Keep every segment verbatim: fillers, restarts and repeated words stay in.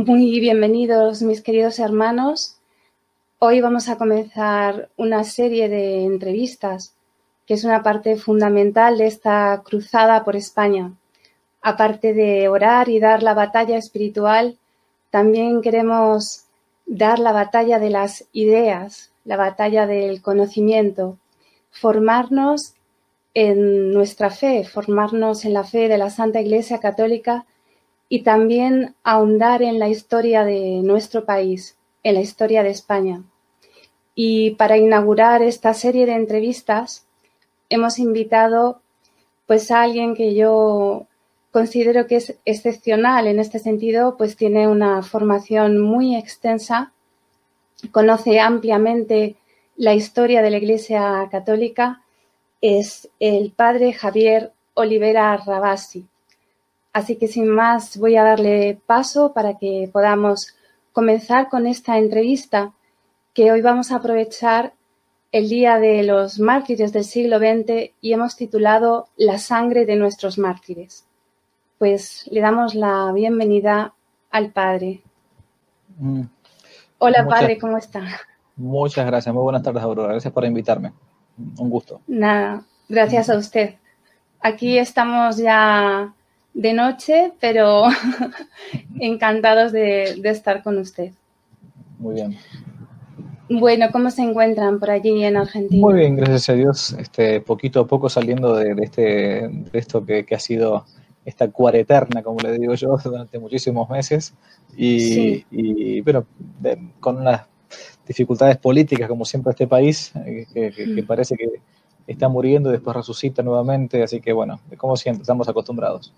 Muy bienvenidos, mis queridos hermanos. Hoy vamos a comenzar una serie de entrevistas, que es una parte fundamental de esta cruzada por España. Aparte de orar y dar la batalla espiritual, también queremos dar la batalla de las ideas, la batalla del conocimiento, formarnos en nuestra fe, formarnos en la fe de la Santa Iglesia Católica y también ahondar en la historia de nuestro país, en la historia de España. Y para inaugurar esta serie de entrevistas hemos invitado pues a alguien que yo considero que es excepcional en este sentido, pues tiene una formación muy extensa, conoce ampliamente la historia de la Iglesia Católica, es el padre Javier Olivera Rabasi. Así que sin más voy a darle paso para que podamos comenzar con esta entrevista que hoy vamos a aprovechar el Día de los Mártires del siglo veinte y hemos titulado La sangre de nuestros mártires. Pues le damos la bienvenida al padre. Mm. Hola muchas, padre, ¿cómo está? Muchas gracias, muy buenas tardes, Aurora. Gracias por invitarme. Un gusto. Nada, gracias a usted. Aquí estamos ya de noche, pero encantados de, de estar con usted. Muy bien. Bueno, ¿cómo se encuentran por allí en Argentina? Muy bien, gracias a Dios, este, poquito a poco saliendo de, de, este, de esto que, que ha sido esta cuareterna, como le digo yo, durante muchísimos meses, y, sí. y pero de, con unas dificultades políticas, como siempre este país, que, que, que parece que está muriendo y después resucita nuevamente, así que bueno, como siempre, estamos acostumbrados.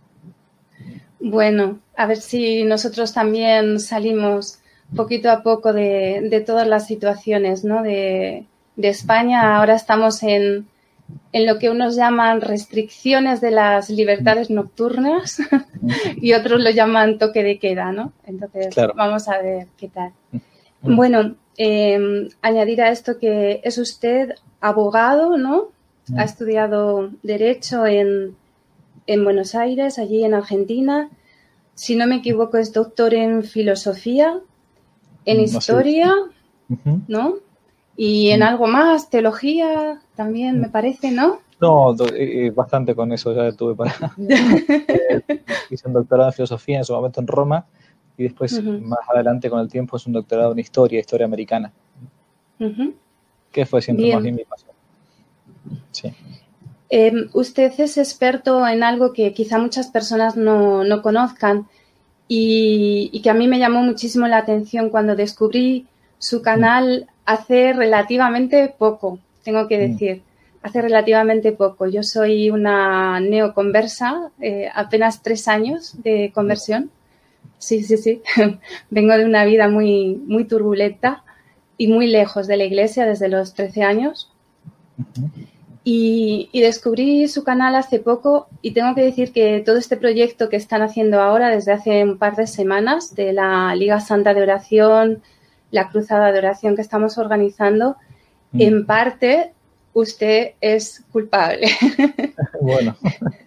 Bueno, a ver si nosotros también salimos poquito a poco de, de todas las situaciones, ¿no? de, de España. Ahora estamos en, en lo que unos llaman restricciones de las libertades nocturnas y otros lo llaman toque de queda, ¿no? Entonces, claro. Vamos a ver qué tal. Bueno, eh, añadir a esto que es usted abogado, ¿no? Ha estudiado Derecho en, en Buenos Aires, allí en Argentina. Si no me equivoco, es doctor en Filosofía, en Historia, ¿no? Y en algo más, Teología también, me parece, ¿no? No, eh, bastante con eso ya tuve para... eh, hice un doctorado en Filosofía en su momento en Roma y después, uh-huh. más adelante con el tiempo, es un doctorado en Historia, Historia Americana. Uh-huh. Que fue siempre bien. Más bien mi pasión. Sí. Eh, usted es experto en algo que quizá muchas personas no, no conozcan y, y que a mí me llamó muchísimo la atención cuando descubrí su canal hace relativamente poco, tengo que decir, hace relativamente poco. Yo soy una neoconversa, eh, apenas tres años de conversión. Sí, sí, sí. Vengo de una vida muy, muy turbulenta y muy lejos de la iglesia desde los trece años. Uh-huh. Y, y descubrí su canal hace poco y tengo que decir que todo este proyecto que están haciendo ahora desde hace un par de semanas de la Liga Santa de Oración, la Cruzada de Oración que estamos organizando, mm. en parte usted es culpable. Bueno,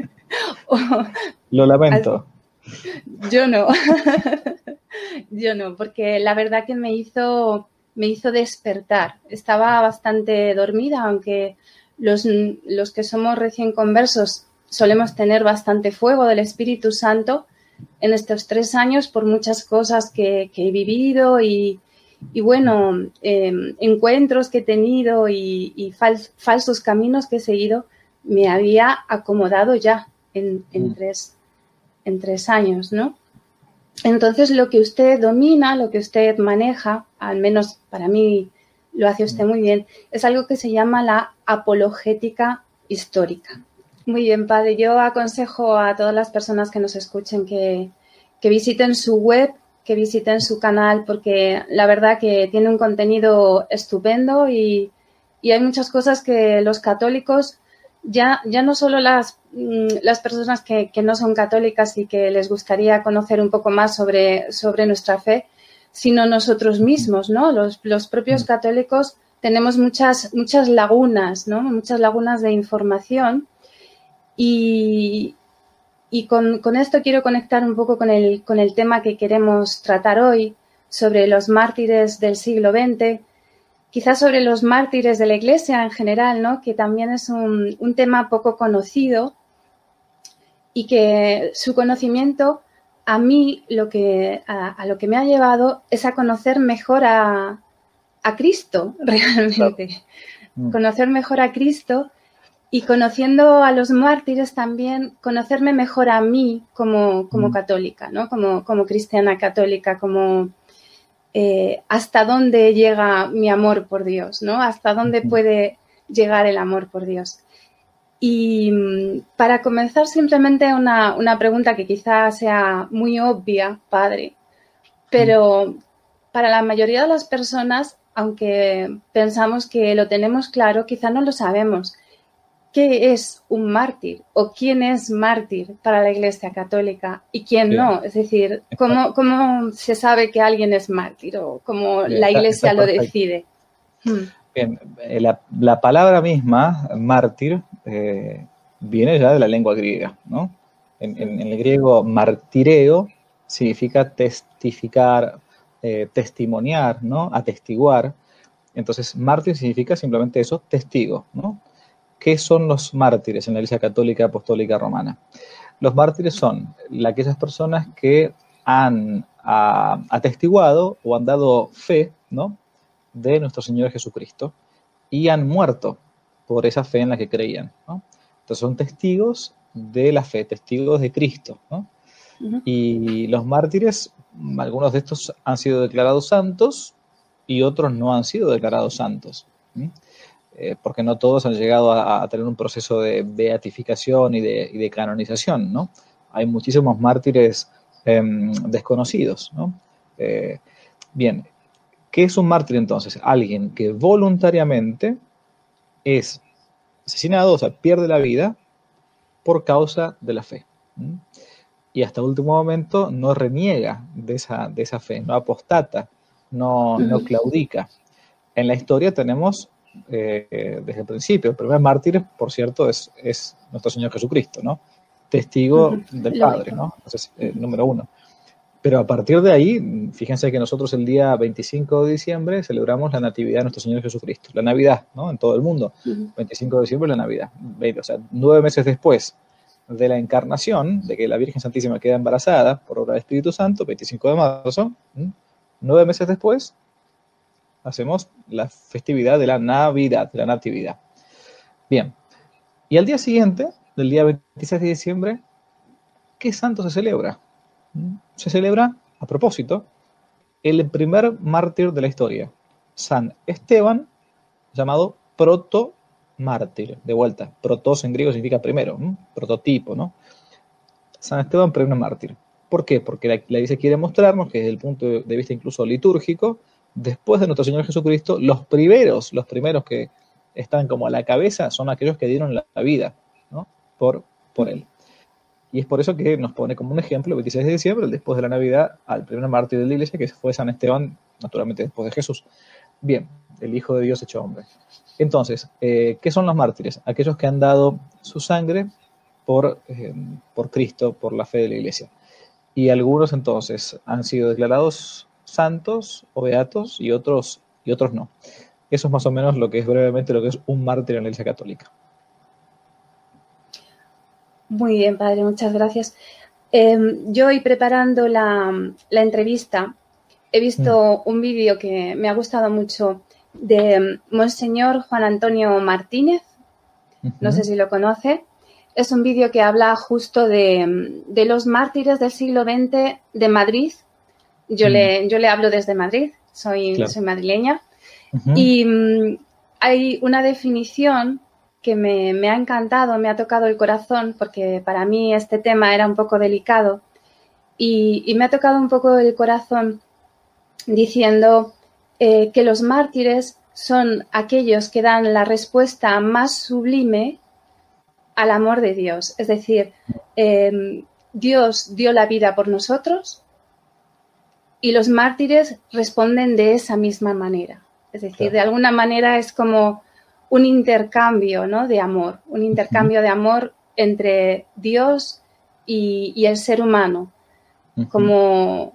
lo lamento. Yo no, yo no, porque la verdad que me hizo, me hizo despertar. Estaba bastante dormida, aunque los, los que somos recién conversos solemos tener bastante fuego del Espíritu Santo en estos tres años por muchas cosas que, que he vivido y, y bueno, eh, encuentros que he tenido y, y fal, falsos caminos que he seguido, me había acomodado ya en, en, tres, en tres años, ¿no? Entonces, lo que usted domina, lo que usted maneja, al menos para mí lo hace usted muy bien, es algo que se llama la apologética histórica. Muy bien, padre. Yo aconsejo a todas las personas que nos escuchen que, que visiten su web, que visiten su canal, porque la verdad que tiene un contenido estupendo y, y hay muchas cosas que los católicos, ya, ya no solo las, las personas que, que no son católicas y que les gustaría conocer un poco más sobre, sobre nuestra fe, sino nosotros mismos, ¿no? Los, los propios católicos tenemos muchas, muchas lagunas, ¿no? Muchas lagunas de información y, Y con, con esto quiero conectar un poco con el, con el tema que queremos tratar hoy sobre los mártires del siglo veinte, quizás sobre los mártires de la Iglesia en general, ¿no? Que también es un, un tema poco conocido y que su conocimiento a mí lo que, a, a lo que me ha llevado es a conocer mejor a, a Cristo realmente, claro. mm. conocer mejor a Cristo. Y conociendo a los mártires también, conocerme mejor a mí como, como católica, ¿no? Como, como cristiana católica, como eh, hasta dónde llega mi amor por Dios, ¿no? Hasta dónde puede llegar el amor por Dios. Y para comenzar simplemente una, una pregunta que quizás sea muy obvia, padre, pero para la mayoría de las personas, aunque pensamos que lo tenemos claro, quizá no lo sabemos. ¿Qué es un mártir o quién es mártir para la Iglesia Católica y quién Bien. no? Es decir, ¿cómo, ¿cómo se sabe que alguien es mártir o cómo Bien, la Iglesia está, está lo decide? Bien, la, la palabra misma, mártir, eh, viene ya de la lengua griega, ¿no? En, en, en el griego, martireo significa testificar, eh, testimoniar, ¿no? Atestiguar. Entonces, mártir significa simplemente eso, testigo, ¿no? ¿Qué son los mártires en la Iglesia Católica Apostólica Romana? Los mártires son aquellas personas que han a, atestiguado o han dado fe, ¿no? de nuestro Señor Jesucristo y han muerto por esa fe en la que creían, ¿no? Entonces son testigos de la fe, testigos de Cristo, ¿no? Uh-huh. Y los mártires, algunos de estos han sido declarados santos y otros no han sido declarados santos, ¿sí? Eh, porque no todos han llegado a, a tener un proceso de beatificación y de, y de canonización, ¿no? Hay muchísimos mártires eh, desconocidos, ¿no? Eh, bien, ¿qué es un mártir entonces? Alguien que voluntariamente es asesinado, o sea, pierde la vida por causa de la fe, ¿sí? Y hasta último momento no reniega de esa, de esa fe, no apostata, no, no claudica. En la historia tenemos Eh, desde el principio. El primer mártir, por cierto, es, es nuestro Señor Jesucristo, ¿no? Testigo uh-huh. del Padre, ¿no? Entonces, eh, número uno. Pero a partir de ahí, fíjense que nosotros el día veinticinco de diciembre celebramos la Natividad de nuestro Señor Jesucristo, la Navidad, ¿no? En todo el mundo. Uh-huh. veinticinco de diciembre, la Navidad. O sea, nueve meses después de la encarnación, de que la Virgen Santísima queda embarazada por obra del Espíritu Santo, veinticinco de marzo, ¿sí? Nueve meses después, hacemos la festividad de la Navidad, de la Natividad. Bien, y al día siguiente, del día veintiséis de diciembre, ¿qué santo se celebra? Se celebra, a propósito, el primer mártir de la historia, San Esteban, llamado proto-mártir. De vuelta, protos en griego significa primero, ¿no? Prototipo, ¿no? San Esteban, primer mártir. ¿Por qué? Porque la, la Iglesia quiere mostrarnos que desde el punto de vista incluso litúrgico, después de nuestro Señor Jesucristo, los primeros, los primeros que están como a la cabeza son aquellos que dieron la, la vida, ¿no? por, por Él. Y es por eso que nos pone como un ejemplo, el veintiséis de diciembre, después de la Navidad, al primer mártir de la Iglesia, que fue San Esteban, naturalmente después de Jesús. Bien, el Hijo de Dios hecho hombre. Entonces, eh, ¿qué son los mártires? Aquellos que han dado su sangre por, eh, por Cristo, por la fe de la Iglesia. Y algunos entonces han sido declarados santos o beatos y otros, y otros no. Eso es más o menos lo que es brevemente lo que es un mártir en la Iglesia Católica. Muy bien, padre, muchas gracias. Eh, yo hoy preparando la, la entrevista he visto mm. un vídeo que me ha gustado mucho de Monseñor Juan Antonio Martínez, uh-huh. no sé si lo conoce. Es un vídeo que habla justo de, de los mártires del siglo veinte de Madrid. Yo, mm. le, yo le hablo desde Madrid, soy, claro. soy madrileña. Uh-huh. Y um, hay una definición que me, me ha encantado, me ha tocado el corazón, porque para mí este tema era un poco delicado. Y, y me ha tocado un poco el corazón diciendo eh, que los mártires son aquellos que dan la respuesta más sublime al amor de Dios. Es decir, eh, Dios dio la vida por nosotros y los mártires responden de esa misma manera. Es decir, claro. de alguna manera es como un intercambio, ¿no? de amor, un intercambio uh-huh. de amor entre Dios y, y el ser humano. Ujú. Como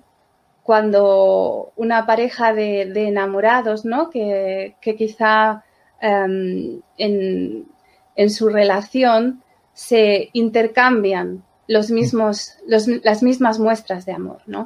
cuando una pareja de, de enamorados, ¿no? Que, que quizá um, en, en su relación se intercambian los mismos, los, las mismas muestras de amor, ¿no?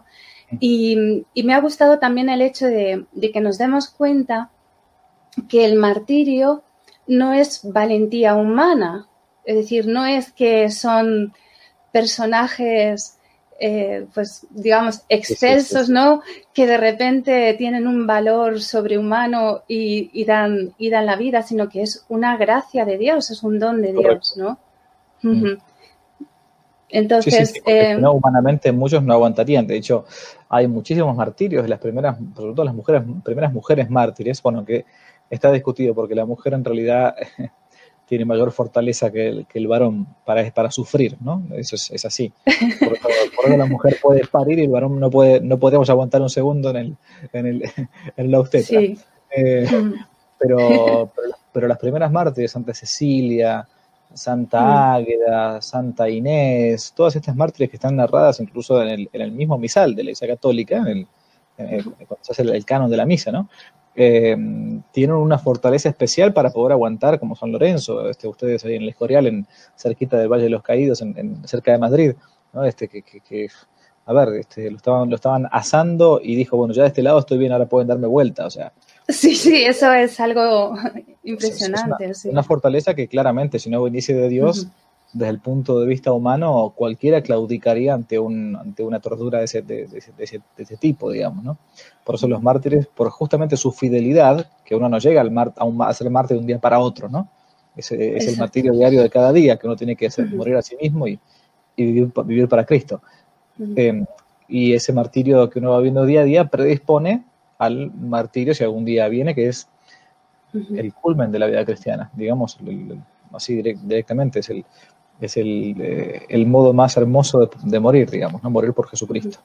Y, y me ha gustado también el hecho de, de que nos demos cuenta que el martirio no es valentía humana, es decir, no es que son personajes, eh, pues digamos, excelsos, ¿no? Que de repente tienen un valor sobrehumano y, y, dan, y dan la vida, sino que es una gracia de Dios, es un don de Dios, ¿no? Mm. Entonces, sí, sí, sí, porque eh, si no, humanamente muchos no aguantarían. De hecho, hay muchísimos martirios, las primeras, sobre todo las mujeres, primeras mujeres mártires, bueno, que está discutido porque la mujer en realidad tiene mayor fortaleza que el, que el varón para, para sufrir, ¿no? Eso es, es así. Por eso, por eso la mujer puede parir y el varón no puede, no podemos aguantar un segundo en el, en el, en la obstetra. Sí. Eh, Mm. pero, pero, pero las primeras mártires, Santa Cecilia, Santa mm. Águeda, Santa Inés, todas estas mártires que están narradas incluso en el, en el mismo misal de la Iglesia Católica, en el, en el, cuando se hace el, el canon de la misa, ¿no? Eh, tienen una fortaleza especial para poder aguantar, como San Lorenzo, este, ustedes ahí en el Escorial, en, cerquita del Valle de los Caídos, en, en, cerca de Madrid, ¿no? Este, que, que, que a ver, este, lo, estaban, lo estaban asando y dijo, bueno, ya de este lado estoy bien, ahora pueden darme vuelta, o sea. Sí, sí, eso es algo impresionante. Es una, sí. una fortaleza que claramente, si no viniese de Dios, uh-huh. desde el punto de vista humano, cualquiera claudicaría ante, un, ante una tortura de ese, de, de, ese, de, ese, de ese tipo, digamos, ¿no? Por eso los mártires, por justamente su fidelidad, que uno no llega al mar, a, un, a ser mártir de un día para otro, ¿no? Es, es el martirio diario de cada día, que uno tiene que hacer, uh-huh. morir a sí mismo y, y vivir, vivir para Cristo. Uh-huh. Eh, y ese martirio que uno va viendo día a día predispone al martirio, si algún día viene, que es uh-huh. el culmen de la vida cristiana, digamos, el, el, así direct, directamente, es el, es el, eh, el modo más hermoso de, de morir, digamos, ¿no? Morir por Jesucristo.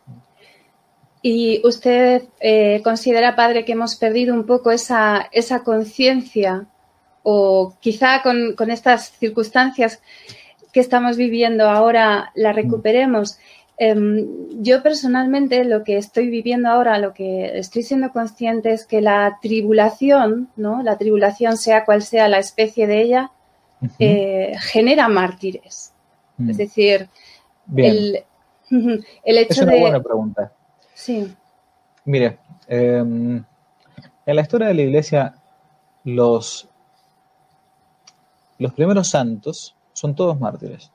¿Y usted eh, considera, padre, que hemos perdido un poco esa, esa conciencia o quizá con, con estas circunstancias que estamos viviendo ahora la recuperemos? Eh, yo personalmente lo que estoy viviendo ahora, lo que estoy siendo consciente es que la tribulación, ¿no? La tribulación, sea cual sea la especie de ella, uh-huh. eh, genera mártires. Uh-huh. Es decir, el, el hecho es una de... buena pregunta. Sí. Mire, eh, en la historia de la Iglesia, los, los primeros santos son todos mártires.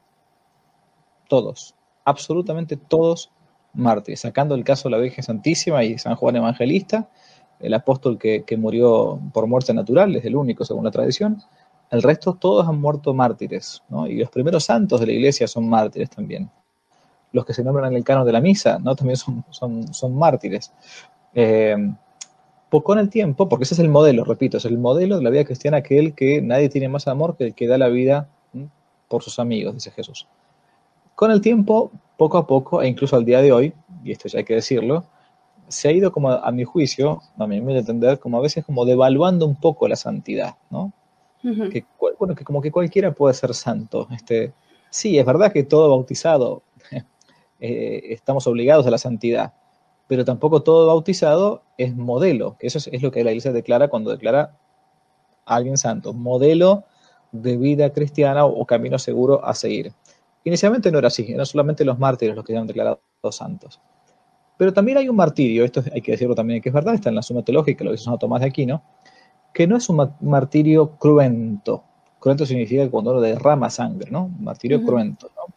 Todos. Absolutamente todos mártires, sacando el caso de la Virgen Santísima y San Juan Evangelista, el apóstol que, que murió por muerte natural, es el único según la tradición. El resto todos han muerto mártires, ¿no? Y los primeros santos de la Iglesia son mártires también. Los que se nombran en el canon de la misa, ¿no? También son, son, son mártires. Eh, pues con el tiempo, porque ese es el modelo, repito, es el modelo de la vida cristiana, aquel que nadie tiene más amor que el que da la vida ¿sí? por sus amigos, dice Jesús. Con el tiempo, poco a poco, e incluso al día de hoy, y esto ya hay que decirlo, se ha ido como, a mi juicio, a mi modo de entender, como a veces como devaluando un poco la santidad, ¿no? Uh-huh. Que, bueno, que como que cualquiera puede ser santo. Este, sí, es verdad que todo bautizado eh, estamos obligados a la santidad, pero tampoco todo bautizado es modelo, que eso es, es lo que la Iglesia declara cuando declara a alguien santo, modelo de vida cristiana o, o camino seguro a seguir. Inicialmente no era así, eran solamente los mártires los que eran declarados santos. Pero también hay un martirio, esto hay que decirlo también, que es verdad, está en la Suma Teológica, lo dice Santo Tomás de Aquino, que no es un martirio cruento. Cruento significa cuando uno derrama sangre, ¿no? Un martirio uh-huh. cruento, ¿no?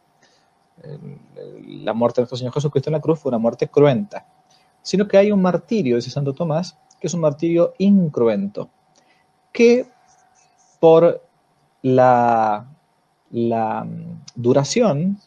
La muerte de nuestro Señor Jesucristo en la cruz fue una muerte cruenta. Sino que hay un martirio, dice Santo Tomás, que es un martirio incruento, que por la... la duración,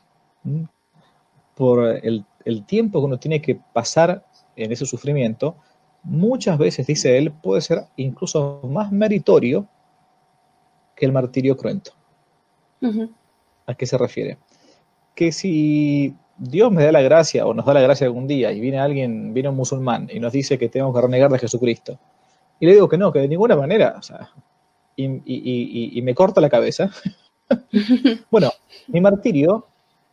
por el, el tiempo que uno tiene que pasar en ese sufrimiento, muchas veces, dice él, puede ser incluso más meritorio que el martirio cruento. Uh-huh. ¿A qué se refiere? Que si Dios me da la gracia, o nos da la gracia algún día, y viene alguien, viene un musulmán, y nos dice que tenemos que renegar de Jesucristo, y le digo que no, que de ninguna manera, o sea, y, y, y, y me corta la cabeza, bueno, mi martirio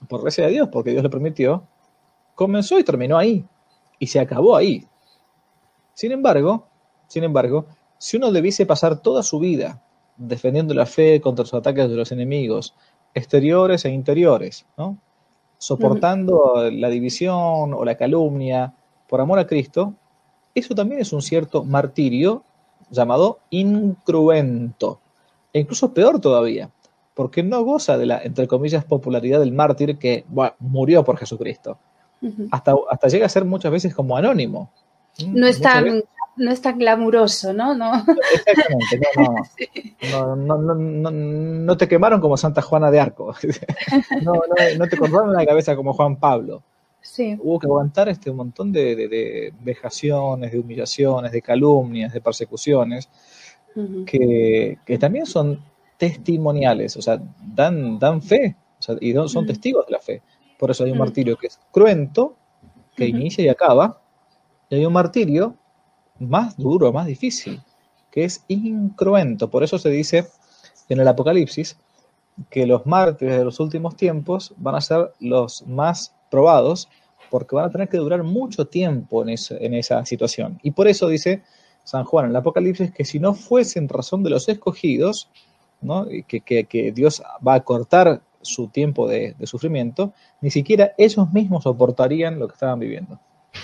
por gracia de Dios, porque Dios lo permitió, comenzó y terminó ahí, y se acabó ahí. Sin embargo, sin embargo, si uno debiese pasar toda su vida defendiendo la fe contra los ataques de los enemigos, exteriores e interiores, ¿no? Soportando uh-huh. la división o la calumnia por amor a Cristo, eso también es un cierto martirio llamado incruento, e incluso peor todavía, porque no goza de la, entre comillas, popularidad del mártir que bueno, murió por Jesucristo. Uh-huh. Hasta, hasta llega a ser muchas veces como anónimo. No es tan, no es tan glamuroso, ¿no? no. Exactamente, no, no. Sí. No, no, no, no, no te quemaron como Santa Juana de Arco. No, no, no te cortaron la cabeza como Juan Pablo. Sí. Hubo que aguantar este un montón de, de, de vejaciones, de humillaciones, de calumnias, de persecuciones, uh-huh. que, que también son testimoniales, o sea, dan, dan fe, o sea, y son uh-huh. testigos de la fe. Por eso hay un uh-huh. martirio que es cruento, que uh-huh. inicia y acaba, y hay un martirio más duro, más difícil, que es incruento. Por eso se dice en el Apocalipsis que los mártires de los últimos tiempos van a ser los más probados, porque van a tener que durar mucho tiempo en, eso, en esa situación. Y por eso dice San Juan en el Apocalipsis que si no fuesen razón de los escogidos, ¿no? que, que, que Dios va a cortar su tiempo de, de sufrimiento, ni siquiera ellos mismos soportarían lo que estaban viviendo.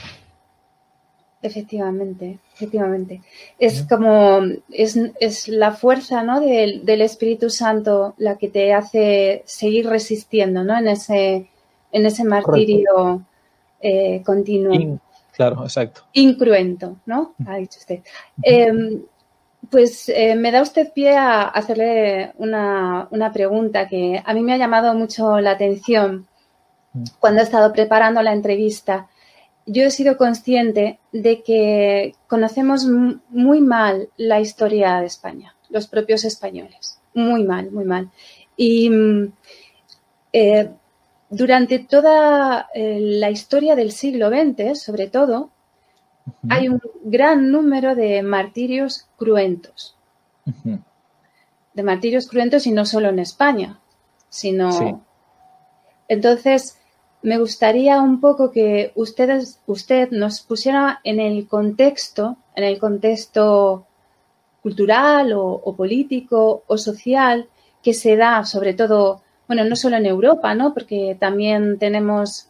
Efectivamente, efectivamente. Es como, es, es la fuerza, ¿no? del, del Espíritu Santo la que te hace seguir resistiendo, ¿no? En ese, en ese martirio eh, continuo. In, claro, exacto. Incruento, ¿no? Ha dicho usted. Eh, pues eh, me da usted pie a hacerle una, una pregunta que a mí me ha llamado mucho la atención cuando he estado preparando la entrevista. Yo he sido consciente de que conocemos muy mal la historia de España, los propios españoles, muy mal, muy mal. Y eh, durante toda eh, la historia del siglo veinte, sobre todo, uh-huh. hay un gran número de martirios cruentos. Uh-huh. De martirios cruentos y no solo en España, sino... Sí. Entonces... Me gustaría un poco que ustedes, usted nos pusiera en el contexto, en el contexto cultural o, o político o social que se da, sobre todo, bueno, no solo en Europa, ¿no? Porque también tenemos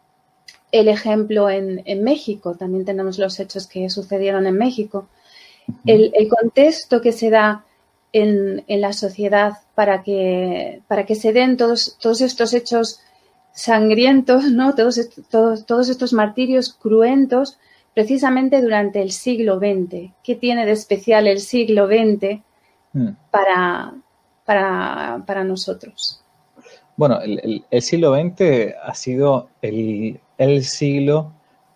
el ejemplo en, en México, también tenemos los hechos que sucedieron en México. El, el contexto que se da en, en la sociedad para que, para que se den todos, todos estos hechos sangrientos, ¿no? Todos, estos, todos, todos estos martirios cruentos precisamente durante el siglo veinte. ¿Qué tiene de especial el siglo veinte mm. para, para, para nosotros? Bueno, el, el, el siglo veinte ha sido el, el siglo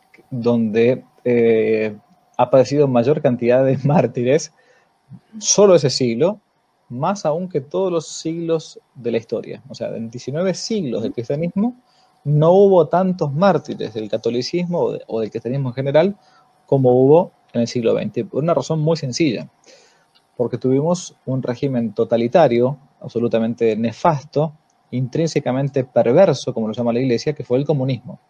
donde eh, ha aparecido mayor cantidad de mártires, solo ese siglo, más aún que todos los siglos de la historia. O sea, en diecinueve siglos del cristianismo no hubo tantos mártires del catolicismo o, de, o del cristianismo en general como hubo en el siglo veinte, por una razón muy sencilla, porque tuvimos un régimen totalitario, absolutamente nefasto, intrínsecamente perverso, como lo llama la Iglesia, que fue el comunismo.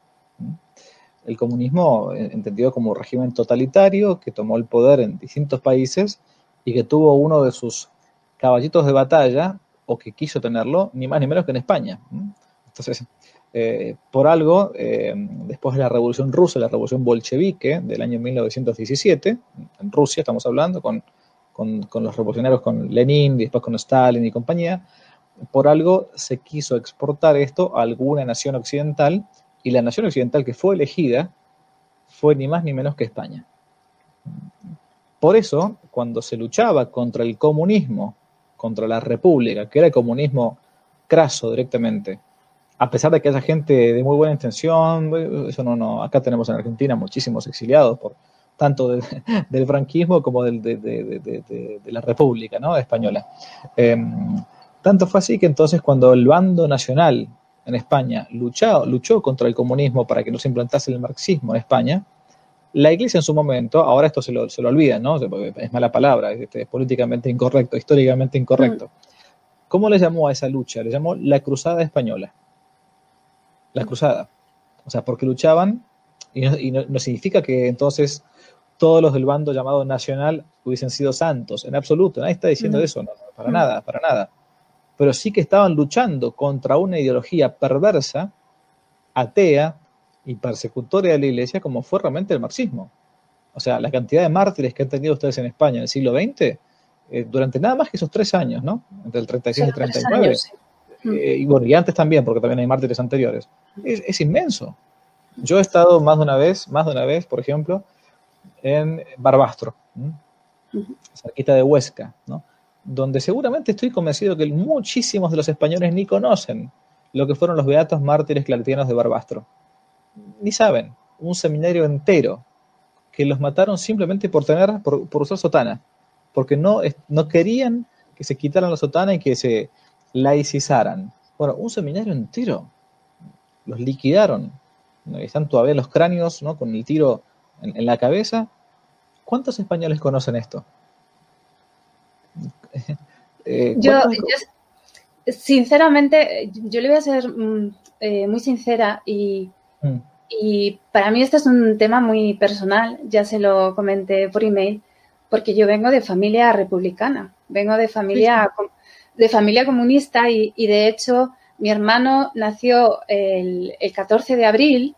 El comunismo, entendido como régimen totalitario, que tomó el poder en distintos países y que tuvo uno de sus caballitos de batalla, o que quiso tenerlo, ni más ni menos que en España. Entonces, eh, por algo, eh, después de la Revolución Rusa, la Revolución Bolchevique del año mil novecientos diecisiete, en Rusia estamos hablando, con, con, con los revolucionarios, con Lenin, y después con Stalin y compañía, por algo se quiso exportar esto a alguna nación occidental, y la nación occidental que fue elegida fue ni más ni menos que España. Por eso, cuando se luchaba contra el comunismo, contra la república, que era el comunismo craso directamente, a pesar de que haya gente de muy buena intención, eso no, no, acá tenemos en Argentina muchísimos exiliados, por tanto de, del franquismo como del, de, de, de, de, de la república, ¿no? Española. Eh, tanto fue así que entonces cuando el bando nacional en España luchó, luchó contra el comunismo para que no se implantase el marxismo en España, la Iglesia en su momento, ahora esto se lo, se lo olvida, ¿no? Es mala palabra, es, es políticamente incorrecto, históricamente incorrecto. ¿Cómo le llamó a esa lucha? Le llamó la Cruzada Española. la cruzada. O sea, porque luchaban, y no, y no, no significa que entonces todos los del bando llamado nacional hubiesen sido santos, en absoluto, nadie está diciendo Mm. eso, no, no, para Mm. nada, para nada. Pero sí que estaban luchando contra una ideología perversa, atea y persecutoria de la iglesia, como fue realmente el marxismo. O sea, la cantidad de mártires que han tenido ustedes en España en el siglo veinte, eh, durante nada más que esos tres años, ¿no? Entre el treinta y seis y Solo el treinta y tres nueve, años, sí. Mm. eh, y bueno, y antes también, porque también hay mártires anteriores, es, es inmenso. Yo he estado más de una vez, más de una vez, por ejemplo, en Barbastro, ¿m? cerquita de Huesca, ¿no? Donde seguramente estoy convencido que muchísimos de los españoles ni conocen lo que fueron los beatos mártires claretianos de Barbastro. Ni saben, un seminario entero que los mataron simplemente por tener, por, por usar sotana, porque no, no querían que se quitaran la sotana y que se laicizaran. Bueno, un seminario entero los liquidaron. Están todavía los cráneos, ¿no?, con el tiro en, en la cabeza. ¿Cuántos españoles conocen esto? eh, Yo, ¿cuántos... yo, sinceramente, yo le voy a ser mm, eh, muy sincera y, mm. y para mí este es un tema muy personal, ya se lo comenté por email, porque yo vengo de familia republicana, vengo de familia, sí, sí. de familia comunista y, y de hecho mi hermano nació el, el catorce de abril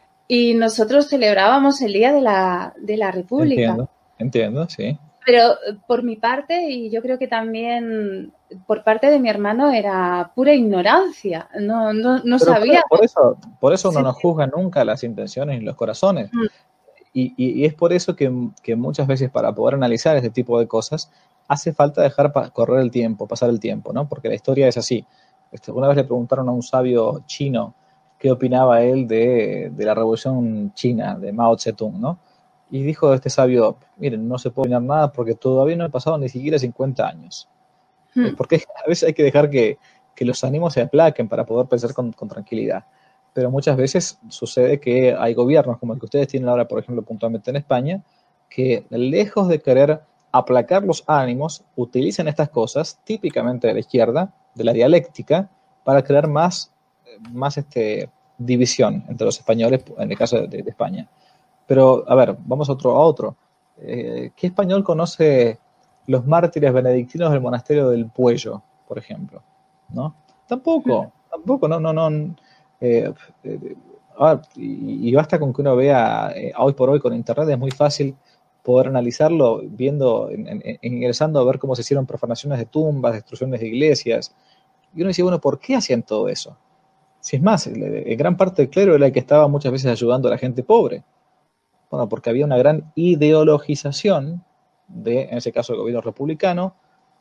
y nosotros celebrábamos el Día de la, de la República. Entiendo, entiendo, sí. Pero por mi parte, y yo creo que también por parte de mi hermano, era pura ignorancia. No, no, no sabía. Por eso, por eso uno sí. no juzga nunca las intenciones ni los corazones. Mm. Y, y, y es por eso que, que muchas veces para poder analizar este tipo de cosas hace falta dejar pa correr el tiempo, pasar el tiempo, ¿no? Porque la historia es así. Este, una vez le preguntaron a un sabio chino qué opinaba él de, de la revolución china, de Mao Zedong, ¿no? Y dijo este sabio, miren, no se puede opinar nada porque todavía no han pasado ni siquiera cincuenta años. Hmm. Porque a veces hay que dejar que, que los ánimos se aplaquen para poder pensar con, con tranquilidad. Pero muchas veces sucede que hay gobiernos como el que ustedes tienen ahora, por ejemplo, puntualmente en España, que lejos de querer aplacar los ánimos, utilizan estas cosas, típicamente de la izquierda, de la dialéctica, para crear más, más este, división entre los españoles, en el caso de, de España. Pero, a ver, vamos a otro. A otro. Eh, ¿Qué español conoce los mártires benedictinos del monasterio del Puello, por ejemplo? ¿No? Tampoco, tampoco, no, no, no. Eh, eh, a ver, y, y basta con que uno vea, eh, hoy por hoy con internet es muy fácil poder analizarlo viendo, en, en, ingresando a ver cómo se hicieron profanaciones de tumbas, destrucciones de iglesias. Y uno dice, bueno, ¿por qué hacían todo eso? Si es más, en gran parte del clero era el que estaba muchas veces ayudando a la gente pobre. Bueno, porque había una gran ideologización de, en ese caso, el gobierno republicano,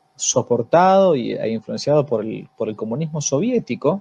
soportado y, e influenciado por el, por el comunismo soviético,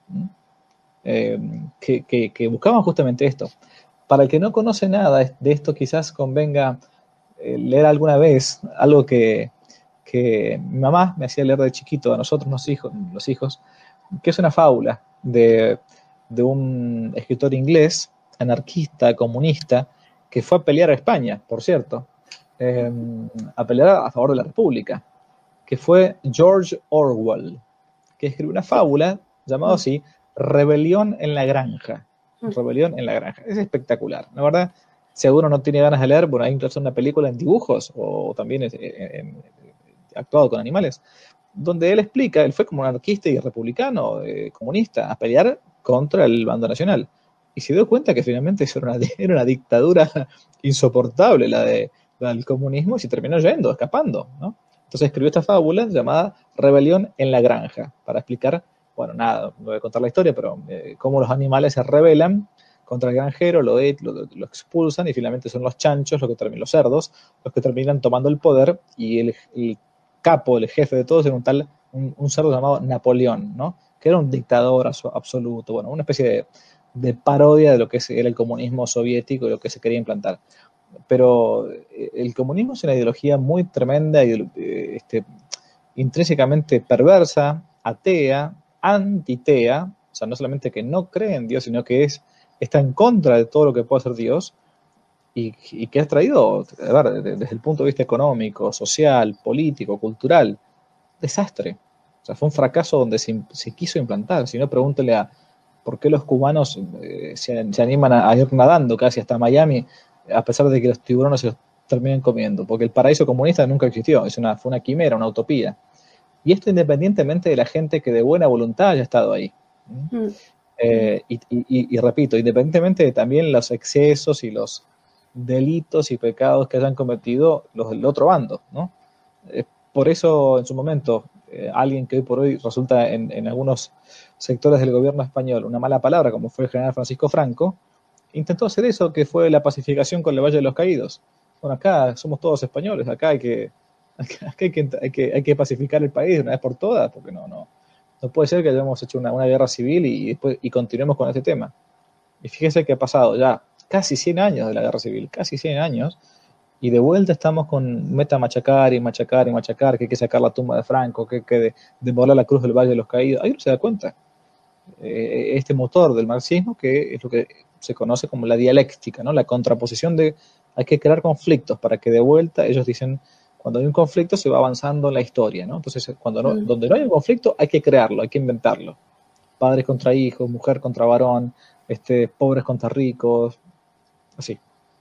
eh, que, que, que buscaban justamente esto. Para el que no conoce nada de esto, quizás convenga eh, leer alguna vez algo que, que mi mamá me hacía leer de chiquito a nosotros, los hijos, los hijos que es una fábula de, de un escritor inglés, anarquista, comunista, que fue a pelear a España, por cierto, eh, a pelear a favor de la República, que fue George Orwell, que escribió una fábula llamada así, Rebelión en la Granja. Rebelión en la Granja. Es espectacular, la verdad. Si alguno no tiene ganas de leer, bueno, hay incluso una película en dibujos, o también en, en, en, actuado con animales, donde él explica, él fue como anarquista y republicano, eh, comunista, a pelear contra el bando nacional. Y se dio cuenta que finalmente eso era una, era una dictadura insoportable, la, de, la del comunismo, y se terminó yendo, escapando, ¿no? Entonces escribió esta fábula llamada Rebelión en la Granja, para explicar, bueno, nada, no voy a contar la historia, pero eh, cómo los animales se rebelan contra el granjero, lo, de, lo, lo expulsan, y finalmente son los chanchos, los, que terminan, los cerdos, los que terminan tomando el poder, y el, el capo, el jefe de todos, era un tal, un, un cerdo llamado Napoleón, ¿no? Que era un dictador absoluto, bueno, una especie de, de parodia de lo que era el comunismo soviético y lo que se quería implantar. Pero el comunismo es una ideología muy tremenda, este, intrínsecamente perversa, atea, antitea, o sea, no solamente que no cree en Dios, sino que es, está en contra de todo lo que puede hacer Dios, y, y que ha traído, a ver, desde el punto de vista económico, social, político, cultural, desastre. O sea, fue un fracaso donde se, se quiso implantar. Si no, pregúntele a, ¿Por qué los cubanos eh, se, se animan a, a ir nadando casi hasta Miami, a pesar de que los tiburones se los terminen comiendo? Porque el paraíso comunista nunca existió, es una, fue una quimera, una utopía. Y esto independientemente de la gente que de buena voluntad haya estado ahí. Mm. Eh, y, y, y repito, independientemente de también los excesos y los delitos y pecados que hayan cometido los del otro bando, ¿no? Eh, por eso, en su momento, eh, alguien que hoy por hoy resulta en, en algunos sectores del gobierno español una mala palabra, como fue el general Francisco Franco, intentó hacer eso, que fue la pacificación con el Valle de los Caídos. Bueno, acá somos todos españoles, acá hay que, acá hay que, hay que, hay que pacificar el país de una vez por todas, porque no, no, no puede ser que hayamos hecho una, una guerra civil y, después, y continuemos con este tema. Y fíjese que ha pasado ya casi cien años de la guerra civil, casi cien años, y de vuelta estamos con meta machacar y machacar y machacar, que hay que sacar la tumba de Franco, que hay que demoler la cruz del Valle de los Caídos. Ahí uno se da cuenta. Eh, este motor del marxismo, que es lo que se conoce como la dialéctica, ¿no? La contraposición de hay que crear conflictos para que de vuelta ellos dicen, cuando hay un conflicto se va avanzando en la historia, ¿no? Entonces, cuando no, mm. donde no hay un conflicto hay que crearlo, hay que inventarlo. Padres contra hijos, mujer contra varón, este, pobres contra ricos, así.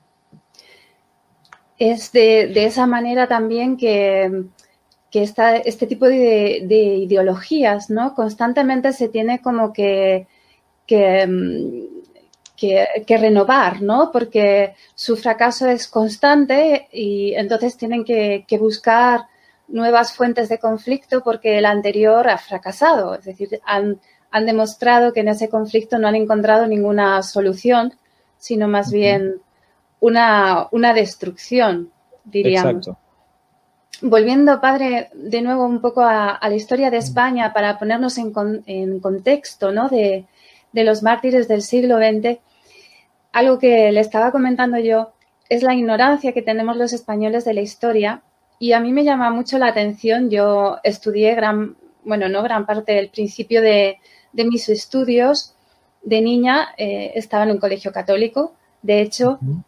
Es de, de esa manera también que, que esta, este tipo de, de ideologías, ¿no? Constantemente se tiene como que, que, que, que renovar, ¿no? Porque su fracaso es constante y entonces tienen que, que buscar nuevas fuentes de conflicto porque el anterior ha fracasado. Es decir, han, han demostrado que en ese conflicto no han encontrado ninguna solución, sino más uh-huh. bien una, una destrucción, diríamos. Exacto. Volviendo, padre, de nuevo un poco a, a la historia de España para ponernos en, con, en contexto, ¿no? de, de los mártires del siglo veinte, algo que le estaba comentando yo es la ignorancia que tenemos los españoles de la historia y a mí me llama mucho la atención. Yo estudié gran, bueno, no gran parte del principio de, de mis estudios de niña, eh, estaba en un colegio católico, de hecho, uh-huh.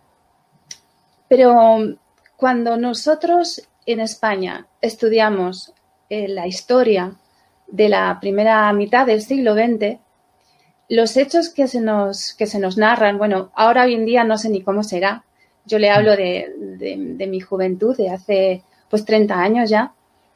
Pero cuando nosotros en España estudiamos eh, la historia de la primera mitad del siglo veinte, los hechos que se nos, que se nos narran, bueno, ahora hoy en día no sé ni cómo será, yo le hablo de, de, de mi juventud, de hace pues treinta años ya,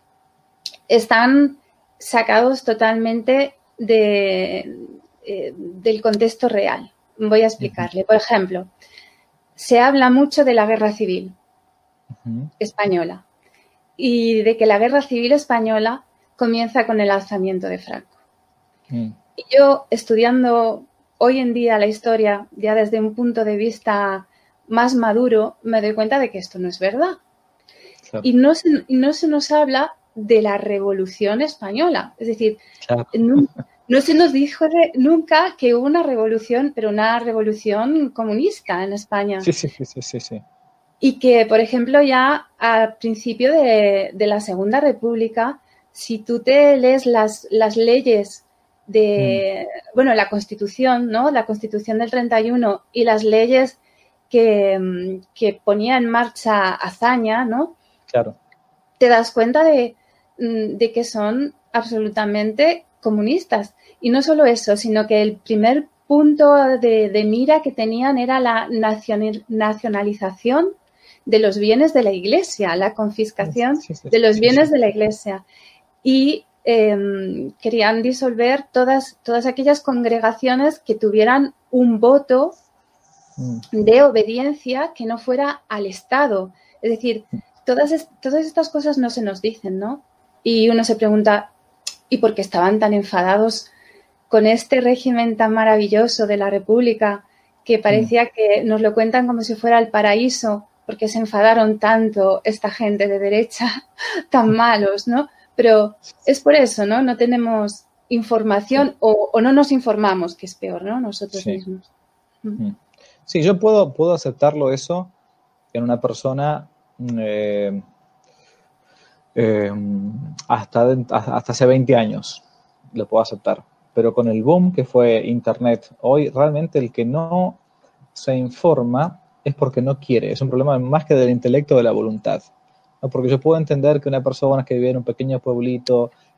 están sacados totalmente de, eh, del contexto real. Voy a explicarle. Por ejemplo, se habla mucho de la guerra civil uh-huh. española y de que la guerra civil española comienza con el alzamiento de Franco. Uh-huh. Y yo, estudiando hoy en día la historia, ya desde un punto de vista más maduro, me doy cuenta de que esto no es verdad. Claro. Y no se, no se nos habla de la Revolución Española. Es decir, claro. no, no se nos dijo de, nunca que hubo una revolución, pero una revolución comunista en España. Sí, sí, sí, sí, sí. Y que, por ejemplo, ya al principio de, de la Segunda República, si tú te lees las, las leyes de, mm. bueno, la Constitución, ¿no? La Constitución del treinta y uno y las leyes que, que ponía en marcha Azaña, ¿no? Claro. Te das cuenta de, de que son absolutamente comunistas. Y no solo eso, sino que el primer punto de, de mira que tenían era la nacionalización de los bienes de la Iglesia, la confiscación sí, sí, sí, de los bienes sí, sí. de la Iglesia. Y eh, querían disolver todas, todas aquellas congregaciones que tuvieran un voto de obediencia que no fuera al Estado. Es decir, todas, todas estas cosas no se nos dicen, ¿no? Y uno se pregunta, ¿y por qué estaban tan enfadados con este régimen tan maravilloso de la República que parecía que nos lo cuentan como si fuera el paraíso? Porque se enfadaron tanto esta gente de derecha, tan malos, ¿no? Pero es por eso, ¿no? No tenemos información o, o no nos informamos, que es peor, ¿no? Nosotros sí. mismos. Sí, yo puedo, puedo aceptarlo eso en una persona eh, eh, hasta, hasta hace veinte años, lo puedo aceptar. Pero con el boom que fue Internet, hoy realmente el que no se informa es porque no quiere. Es un problema más que del intelecto, de la voluntad, ¿no? Porque yo puedo entender que una persona que vive en un pequeño pueblito,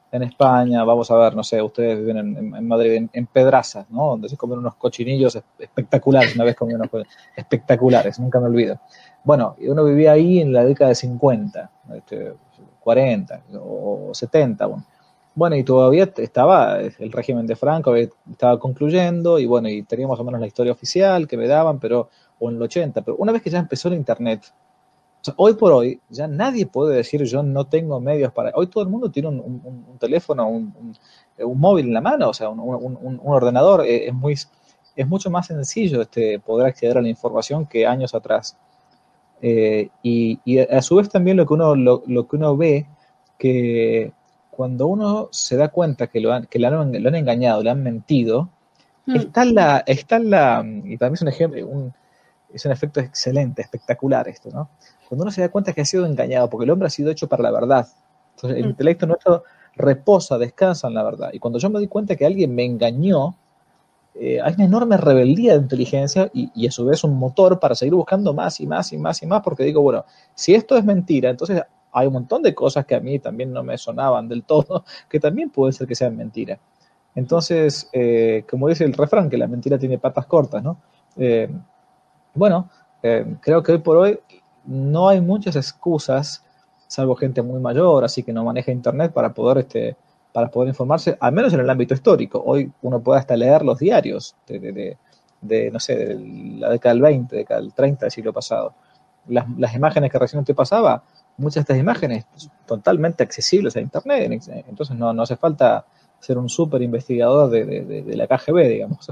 en España, vamos a ver, no sé, ustedes viven en, en, en Madrid, en, en Pedraza, ¿no? Donde se comen unos cochinillos espectaculares, una vez comí unos espectaculares, nunca me olvido. Bueno, uno vivía ahí en la década de cincuenta, este, cuarenta o setenta, bueno. Bueno, y todavía estaba el régimen de Franco, estaba concluyendo, y bueno, y teníamos más o menos la historia oficial que me daban, pero, o en el ochenta, pero una vez que ya empezó el internet, o sea, hoy por hoy, ya nadie puede decir yo no tengo medios para... Hoy todo el mundo tiene un, un, un teléfono, un, un, un móvil en la mano, o sea, un, un, un ordenador. Es, muy, es mucho más sencillo este, poder acceder a la información que años atrás. Eh, y, y a su vez también lo que uno, lo, lo que uno ve, que cuando uno se da cuenta que lo han, que lo han, lo han engañado, le han mentido, mm. está la, está la, y para mí es un ejemplo, un, es un efecto excelente, espectacular esto, ¿no? Cuando uno se da cuenta que ha sido engañado, porque el hombre ha sido hecho para la verdad. Entonces, el mm. intelecto nuestro reposa, descansa en la verdad. Y cuando yo me di cuenta que alguien me engañó, eh, hay una enorme rebeldía de inteligencia y, y a su vez un motor para seguir buscando más y más y más y más, porque digo, bueno, si esto es mentira, entonces hay un montón de cosas que a mí también no me sonaban del todo, que también puede ser que sean mentira. Entonces, eh, como dice el refrán, que la mentira tiene patas cortas, ¿no? Eh, bueno, eh, creo que hoy por hoy no hay muchas excusas, salvo gente muy mayor, así que no maneja internet para poder, este, para poder informarse, al menos en el ámbito histórico. Hoy uno puede hasta leer los diarios de, de, de, de no sé, de la década del veinte, década del treinta del siglo pasado. Las, las imágenes que recién te pasaba, muchas de estas imágenes totalmente accesibles a internet, entonces no, no hace falta ser un súper investigador de, de, de, de la K G B, digamos.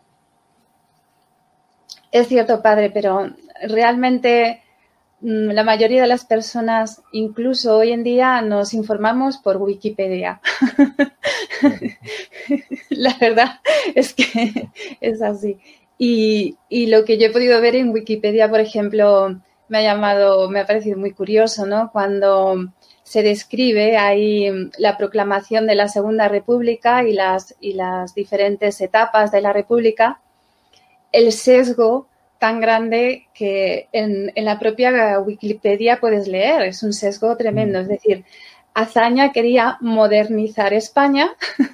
Es cierto, padre, pero realmente la mayoría de las personas, incluso hoy en día, nos informamos por Wikipedia. La verdad es que es así. Y, y lo que yo he podido ver en Wikipedia, por ejemplo, me ha llamado, me ha parecido muy curioso, ¿no? Cuando se describe ahí la proclamación de la Segunda República y las, y las diferentes etapas de la República, el sesgo tan grande que en, en la propia Wikipedia puedes leer. Es un sesgo tremendo. Mm. Es decir, Azaña quería modernizar España,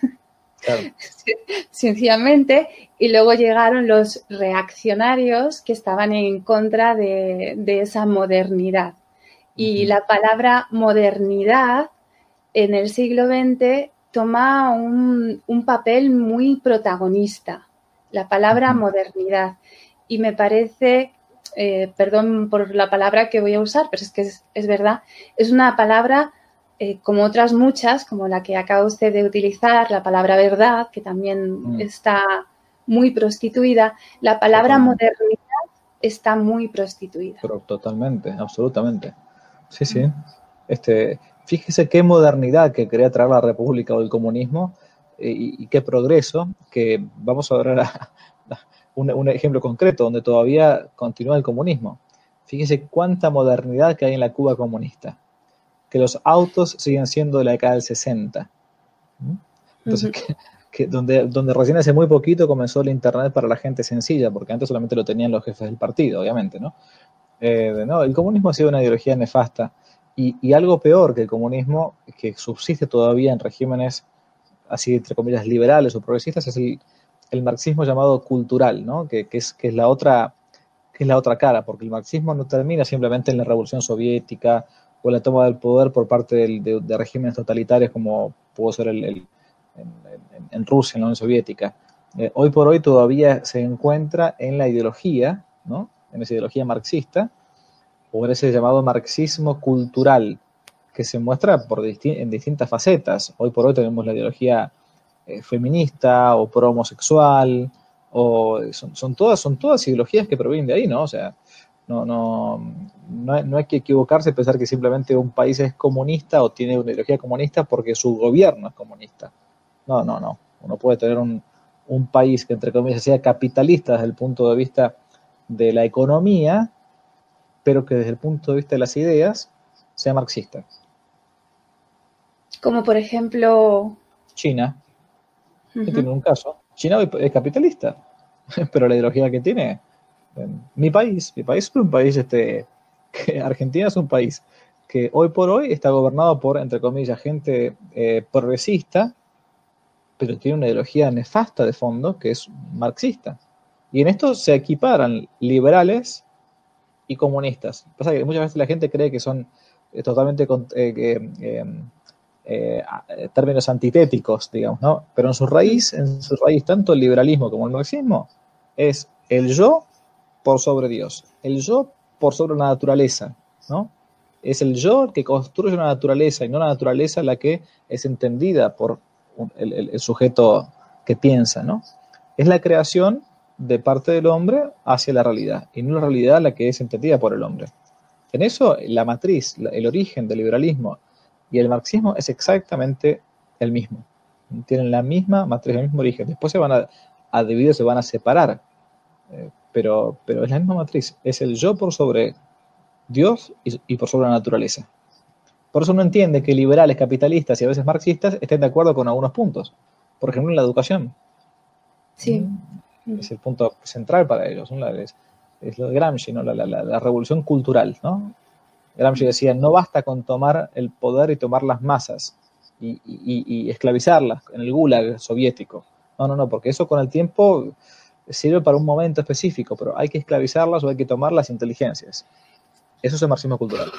claro. Sencillamente, y luego llegaron los reaccionarios que estaban en contra de, de esa modernidad. Y uh-huh. La palabra modernidad en el siglo veinte toma un, un papel muy protagonista. La palabra uh-huh. modernidad. Y me parece, eh, perdón por la palabra que voy a usar, pero es que es, es verdad, es una palabra eh, como otras muchas, como la que acaba usted de utilizar, la palabra verdad, que también mm. está muy prostituida. La palabra totalmente. Modernidad está muy prostituida. Pero totalmente, absolutamente. Sí, sí. Mm. Este, fíjese qué modernidad que quería traer la República o el comunismo eh, y, y qué progreso, que vamos a ver a, Un, un ejemplo concreto donde todavía continúa el comunismo. Fíjese cuánta modernidad que hay en la Cuba comunista. Que los autos siguen siendo de la década del sesenta. Entonces, uh-huh. que, que donde, donde recién hace muy poquito comenzó el internet para la gente sencilla, porque antes solamente lo tenían los jefes del partido, obviamente, ¿no? Eh, no el comunismo ha sido una ideología nefasta. Y, y algo peor que el comunismo, que subsiste todavía en regímenes así, entre comillas, liberales o progresistas, es el el marxismo llamado cultural, ¿no? que, que, es, que, es la otra, que es la otra cara, porque el marxismo no termina simplemente en la Revolución Soviética o la toma del poder por parte del, de, de regímenes totalitarios como pudo ser el, el, en, en Rusia, en la Unión Soviética. Eh, hoy por hoy todavía se encuentra en la ideología, ¿no? En esa ideología marxista, o en ese llamado marxismo cultural, que se muestra por disti- en distintas facetas. Hoy por hoy tenemos la ideología feminista o pro homosexual, o son, son, todas, son todas ideologías que provienen de ahí, ¿no? O sea, no, no, no, no hay que equivocarse y pensar que simplemente un país es comunista o tiene una ideología comunista porque su gobierno es comunista. No, no, no. Uno puede tener un, un país que, entre comillas, sea capitalista desde el punto de vista de la economía, pero que desde el punto de vista de las ideas sea marxista. Como por ejemplo... China. Uh-huh. Que tiene un caso. China es capitalista, pero la ideología que tiene, mi país, mi país es un país, este, que Argentina es un país que hoy por hoy está gobernado por, entre comillas, gente eh, progresista, pero tiene una ideología nefasta de fondo, que es marxista. Y en esto se equiparan liberales y comunistas. Pasa que muchas veces la gente cree que son eh, totalmente eh, eh, eh, términos antitéticos, digamos, ¿no? Pero en su raíz, en su raíz, tanto el liberalismo como el marxismo, es el yo por sobre Dios, el yo por sobre la naturaleza, ¿no? Es el yo el que construye una naturaleza y no la naturaleza la que es entendida por el, el, el sujeto que piensa, ¿no? Es la creación de parte del hombre hacia la realidad y no la realidad la que es entendida por el hombre. En eso la matriz, el origen del liberalismo y el marxismo es exactamente el mismo. Tienen la misma matriz, el mismo origen. Después se van a, a dividir, se van a separar, eh, pero, pero es la misma matriz. Es el yo por sobre Dios y, y por sobre la naturaleza. Por eso uno entiende que liberales, capitalistas y a veces marxistas estén de acuerdo con algunos puntos. Por ejemplo, en la educación. Sí. Es el punto central para ellos, ¿no? Es, es lo de Gramsci, ¿no? La, la, la, la revolución cultural, ¿no? Gramsci decía, no basta con tomar el poder y tomar las masas y, y, y esclavizarlas en el gulag soviético. No, no, no, porque eso con el tiempo sirve para un momento específico, pero hay que esclavizarlas o hay que tomar las inteligencias. Eso es el marxismo cultural.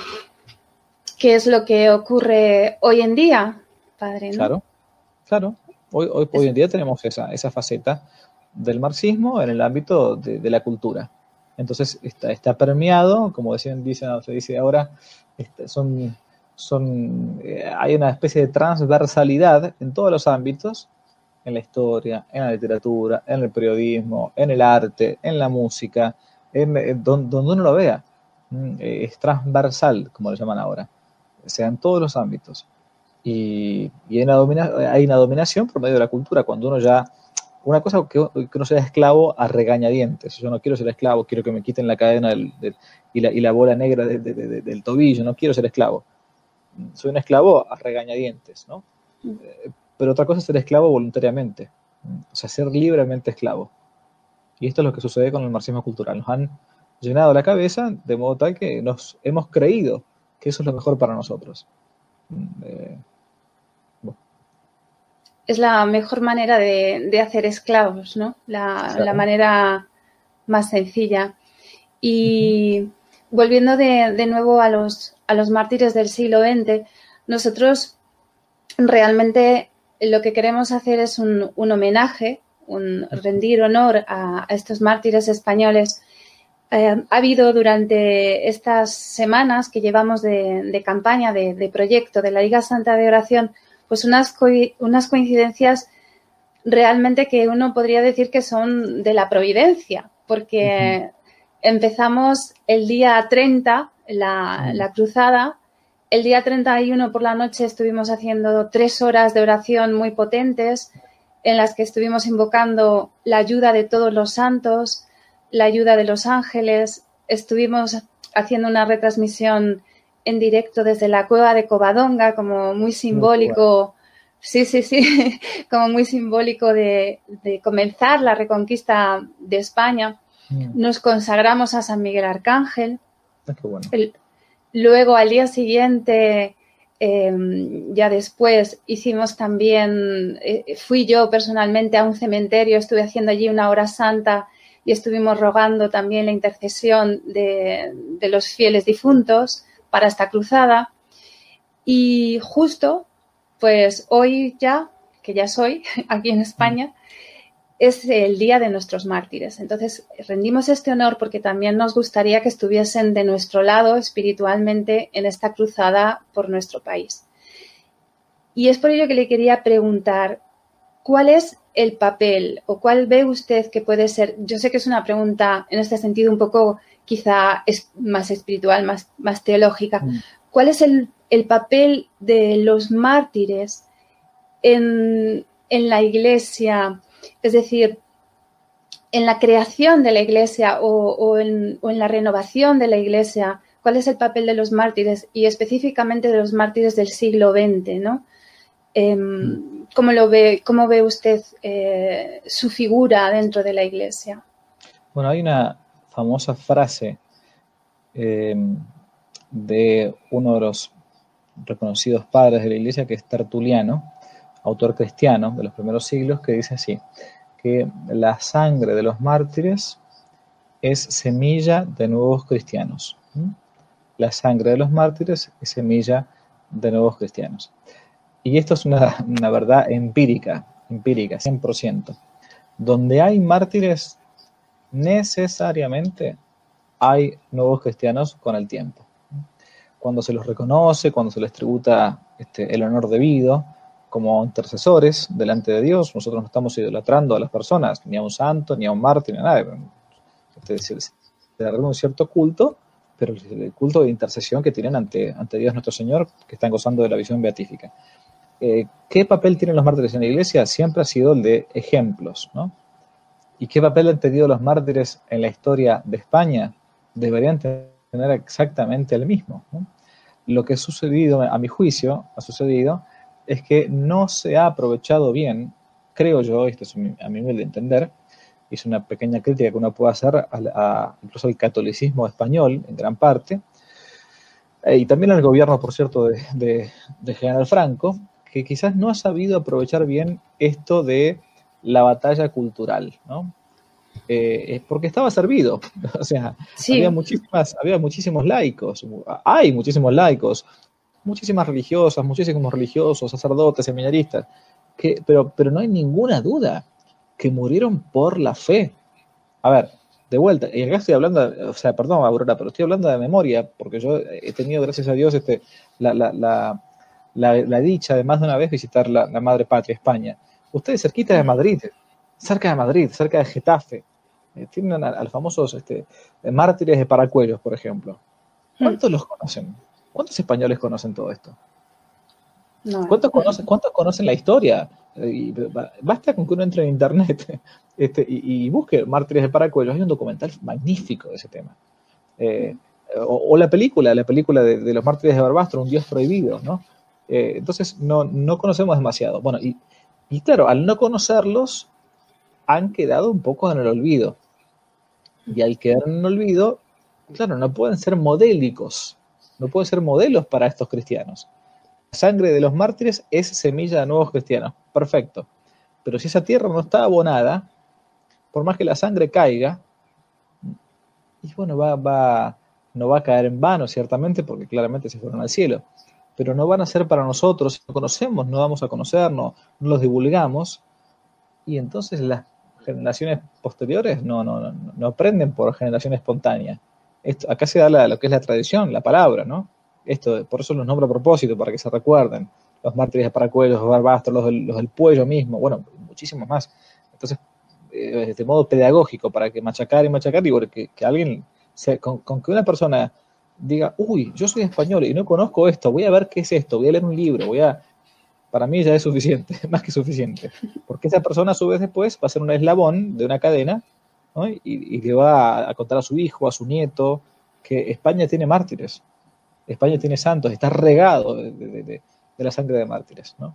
¿Qué es lo que ocurre hoy en día, padre, no? Claro, claro. Hoy, hoy, hoy en día tenemos esa, esa faceta del marxismo en el ámbito de, de la cultura. Entonces está, está permeado, como decían, dicen, se dice ahora, este, son, son, eh, hay una especie de transversalidad en todos los ámbitos, en la historia, en la literatura, en el periodismo, en el arte, en la música, en, en donde, donde uno lo vea. Es transversal, como lo llaman ahora. O sea, en todos los ámbitos. Y, y hay, una domina, hay una dominación por medio de la cultura, cuando uno ya... Una cosa que, que uno sea esclavo a regañadientes. Yo no quiero ser esclavo, quiero que me quiten la cadena del, del, y, la, y la bola negra de, de, de, del tobillo, no quiero ser esclavo. Soy un esclavo a regañadientes, ¿no? Mm. Pero otra cosa es ser esclavo voluntariamente, o sea, ser libremente esclavo. Y esto es lo que sucede con el marxismo cultural. Nos han llenado la cabeza de modo tal que nos hemos creído que eso es lo mejor para nosotros. Eh, bueno. Es la mejor manera de, de hacer esclavos, ¿no? La, claro. la manera más sencilla. Y uh-huh. volviendo de, de nuevo a los, a los mártires del siglo veinte, nosotros realmente lo que queremos hacer es un, un homenaje, un rendir honor a, a estos mártires españoles. Eh, ha habido durante estas semanas que llevamos de, de campaña, de, de proyecto de la Liga Santa de Oración, pues unas, co- unas coincidencias realmente que uno podría decir que son de la providencia, porque uh-huh. empezamos el día treinta, la, uh-huh. la cruzada. El día treinta y uno por la noche estuvimos haciendo tres horas de oración muy potentes en las que estuvimos invocando la ayuda de todos los santos, la ayuda de los ángeles. Estuvimos haciendo una retransmisión en directo desde la cueva de Covadonga, como muy simbólico, sí, sí, sí, como muy simbólico de, de comenzar la reconquista de España. Mm. Nos consagramos a San Miguel Arcángel. Ah, qué bueno. El, luego, al día siguiente, eh, ya después, hicimos también, eh, fui yo personalmente a un cementerio, estuve haciendo allí una hora santa y estuvimos rogando también la intercesión de, de los fieles difuntos para esta cruzada. Y justo, pues hoy ya, que ya soy aquí en España, es el día de nuestros mártires. Entonces, rendimos este honor porque también nos gustaría que estuviesen de nuestro lado espiritualmente en esta cruzada por nuestro país. Y es por ello que le quería preguntar, ¿cuál es el papel o cuál ve usted que puede ser? Yo sé que es una pregunta en este sentido un poco quizá es más espiritual, más, más teológica. Mm. ¿Cuál es el, el papel de los mártires en, en la Iglesia? Es decir, en la creación de la Iglesia o, o, en, o en la renovación de la Iglesia, ¿cuál es el papel de los mártires y específicamente de los mártires del siglo veinte, ¿no? Eh, ¿Cómo lo ve, cómo ve usted eh, su figura dentro de la Iglesia? Bueno, hay una famosa frase eh, de uno de los reconocidos padres de la Iglesia, que es Tertuliano, autor cristiano de los primeros siglos, que dice así, que la sangre de los mártires es semilla de nuevos cristianos. ¿Mm? La sangre de los mártires es semilla de nuevos cristianos. Y esto es una, una verdad empírica, empírica, cien por ciento. Donde hay mártires, necesariamente hay nuevos cristianos con el tiempo. Cuando se los reconoce, cuando se les tributa este, el honor debido, como intercesores delante de Dios, nosotros no estamos idolatrando a las personas, ni a un santo, ni a un mártir, ni a nada. Este, se les da un cierto culto, pero el culto de intercesión que tienen ante, ante Dios nuestro Señor, que están gozando de la visión beatífica. Eh, ¿Qué papel tienen los mártires en la Iglesia? Siempre ha sido el de ejemplos, ¿no? ¿Y qué papel han tenido los mártires en la historia de España? Deberían tener exactamente el mismo, ¿no? Lo que ha sucedido, a mi juicio, ha sucedido, es que no se ha aprovechado bien, creo yo, esto es a mi nivel de entender, y es una pequeña crítica que uno puede hacer a, a, incluso al catolicismo español, en gran parte, eh, y también al gobierno, por cierto, de, de, de General Franco, que quizás no ha sabido aprovechar bien esto de la batalla cultural, ¿no? Eh, porque estaba servido, o sea, sí. había, muchísimas, había muchísimos laicos, hay muchísimos laicos, muchísimas religiosas, muchísimos religiosos, sacerdotes, seminaristas, que, pero, pero no hay ninguna duda que murieron por la fe. A ver, de vuelta, y acá estoy hablando, o sea, perdón, Aurora, pero estoy hablando de memoria, porque yo he tenido, gracias a Dios, este, la, la, la, la, la dicha de más de una vez visitar la, la madre patria, España. Ustedes cerquita de Madrid, cerca de Madrid, cerca de Getafe, eh, tienen a, a los famosos este, mártires de Paracuellos, por ejemplo. ¿Cuántos hmm. los conocen? ¿Cuántos españoles conocen todo esto? No. ¿Cuántos, conocen, ¿Cuántos conocen la historia? Y basta con que uno entre en internet este, y, y busque Mártires de Paracuellos. Hay un documental magnífico de ese tema. Eh, o, o la película, la película de, de los Mártires de Barbastro, Un Dios Prohibido, ¿no? Eh, entonces no, no conocemos demasiado. Bueno, y, y claro, al no conocerlos, han quedado un poco en el olvido. Y al quedar en el olvido, claro, no pueden ser modélicos, no pueden ser modelos para estos cristianos. La sangre de los mártires es semilla de nuevos cristianos, perfecto. Pero si esa tierra no está abonada, por más que la sangre caiga, y bueno, va, va, no va a caer en vano, ciertamente, porque claramente se fueron al cielo, pero no van a ser para nosotros, si no conocemos, no vamos a conocernos, no los divulgamos, y entonces las generaciones posteriores no, no, no, no aprenden por generación espontánea. Esto, acá se da la, lo que es la tradición, la palabra, ¿no? Esto, por eso los nombro a propósito, para que se recuerden. Los mártires de Paracuellos, los Barbastros, los del, los del Puello mismo, bueno, muchísimos más. Entonces, eh, de modo pedagógico, para que machacar y machacar, digo, que, que alguien, se, con, con que una persona diga, uy, yo soy español y no conozco esto, voy a ver qué es esto, voy a leer un libro, voy a... Para mí ya es suficiente, más que suficiente. Porque esa persona, a su vez, después va a ser un eslabón de una cadena, ¿no? y, y le va a contar a su hijo, a su nieto, que España tiene mártires. España tiene santos, está regado de, de, de, de la sangre de mártires, ¿no?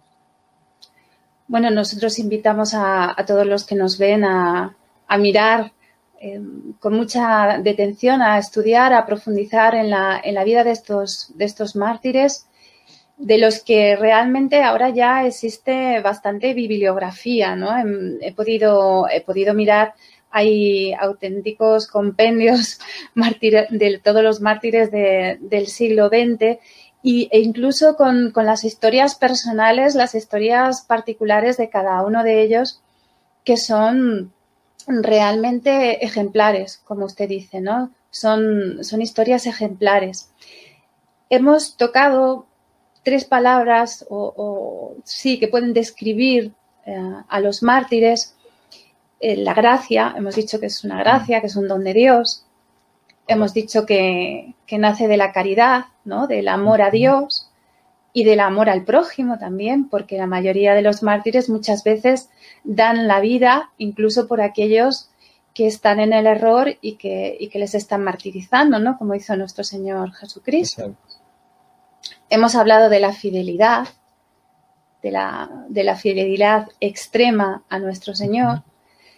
Bueno, nosotros invitamos a, a todos los que nos ven a, a mirar eh, con mucha detención, a estudiar, a profundizar en la, en la vida de estos, de estos mártires, de los que realmente ahora ya existe bastante bibliografía, ¿no? He, he podido, he podido mirar. Hay auténticos compendios mártires, de todos los mártires de, del siglo veinte y, e incluso con, con las historias personales, las historias particulares de cada uno de ellos, que son realmente ejemplares, como usted dice, ¿no? Son, son historias ejemplares. Hemos tocado tres palabras o, o sí que pueden describir eh, a los mártires. La gracia, hemos dicho que es una gracia, que es un don de Dios. Hemos dicho que, que nace de la caridad, ¿no? Del amor a Dios y del amor al prójimo también, porque la mayoría de los mártires muchas veces dan la vida incluso por aquellos que están en el error y que, y que les están martirizando, ¿no? Como hizo nuestro Señor Jesucristo. Exacto. Hemos hablado de la fidelidad, de la, de la fidelidad extrema a nuestro Señor.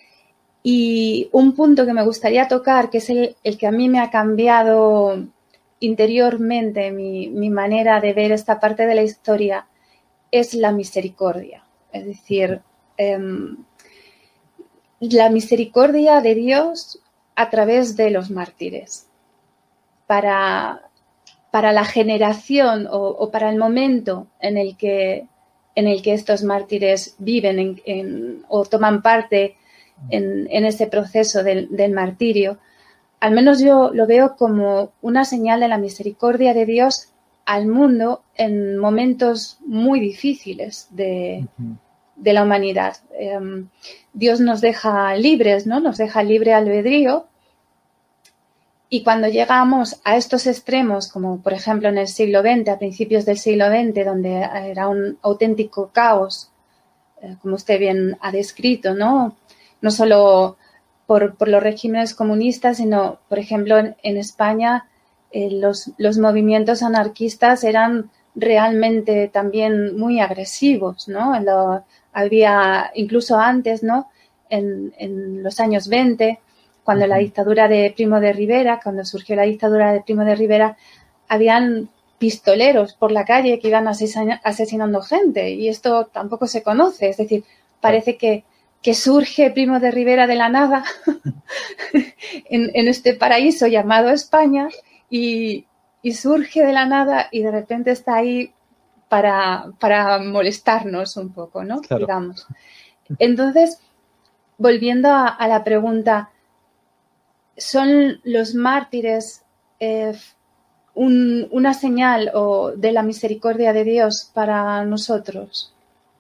Y un punto que me gustaría tocar, que es el, el que a mí me ha cambiado interiormente mi, mi manera de ver esta parte de la historia es la misericordia. Es decir, eh, la misericordia de Dios a través de los mártires. Para, para la generación o, o para el momento en el que, en el que estos mártires viven en, en, o toman parte en, en ese proceso del, del martirio, al menos yo lo veo como una señal de la misericordia de Dios al mundo en momentos muy difíciles de, uh-huh. de la humanidad. Eh, Dios nos deja libres, ¿no? Nos deja libre albedrío. Y cuando llegamos a estos extremos, como por ejemplo en el siglo veinte, a principios del siglo veinte, donde era un auténtico caos, eh, como usted bien ha descrito, ¿no? No solo por, por los regímenes comunistas, sino, por ejemplo, en, en España, eh, los, los movimientos anarquistas eran realmente también muy agresivos, ¿no? Lo, había, incluso antes, ¿no? En, en los años veinte, cuando la dictadura de Primo de Rivera, cuando surgió la dictadura de Primo de Rivera, habían pistoleros por la calle que iban asesin- asesinando gente y esto tampoco se conoce. Es decir, parece que, que surge Primo de Rivera de la nada en, en este paraíso llamado España y, y surge de la nada y de repente está ahí para, para molestarnos un poco, ¿no? Claro. Digamos. Entonces, volviendo a, a la pregunta, ¿son los mártires eh, un, una señal o de la misericordia de Dios para nosotros?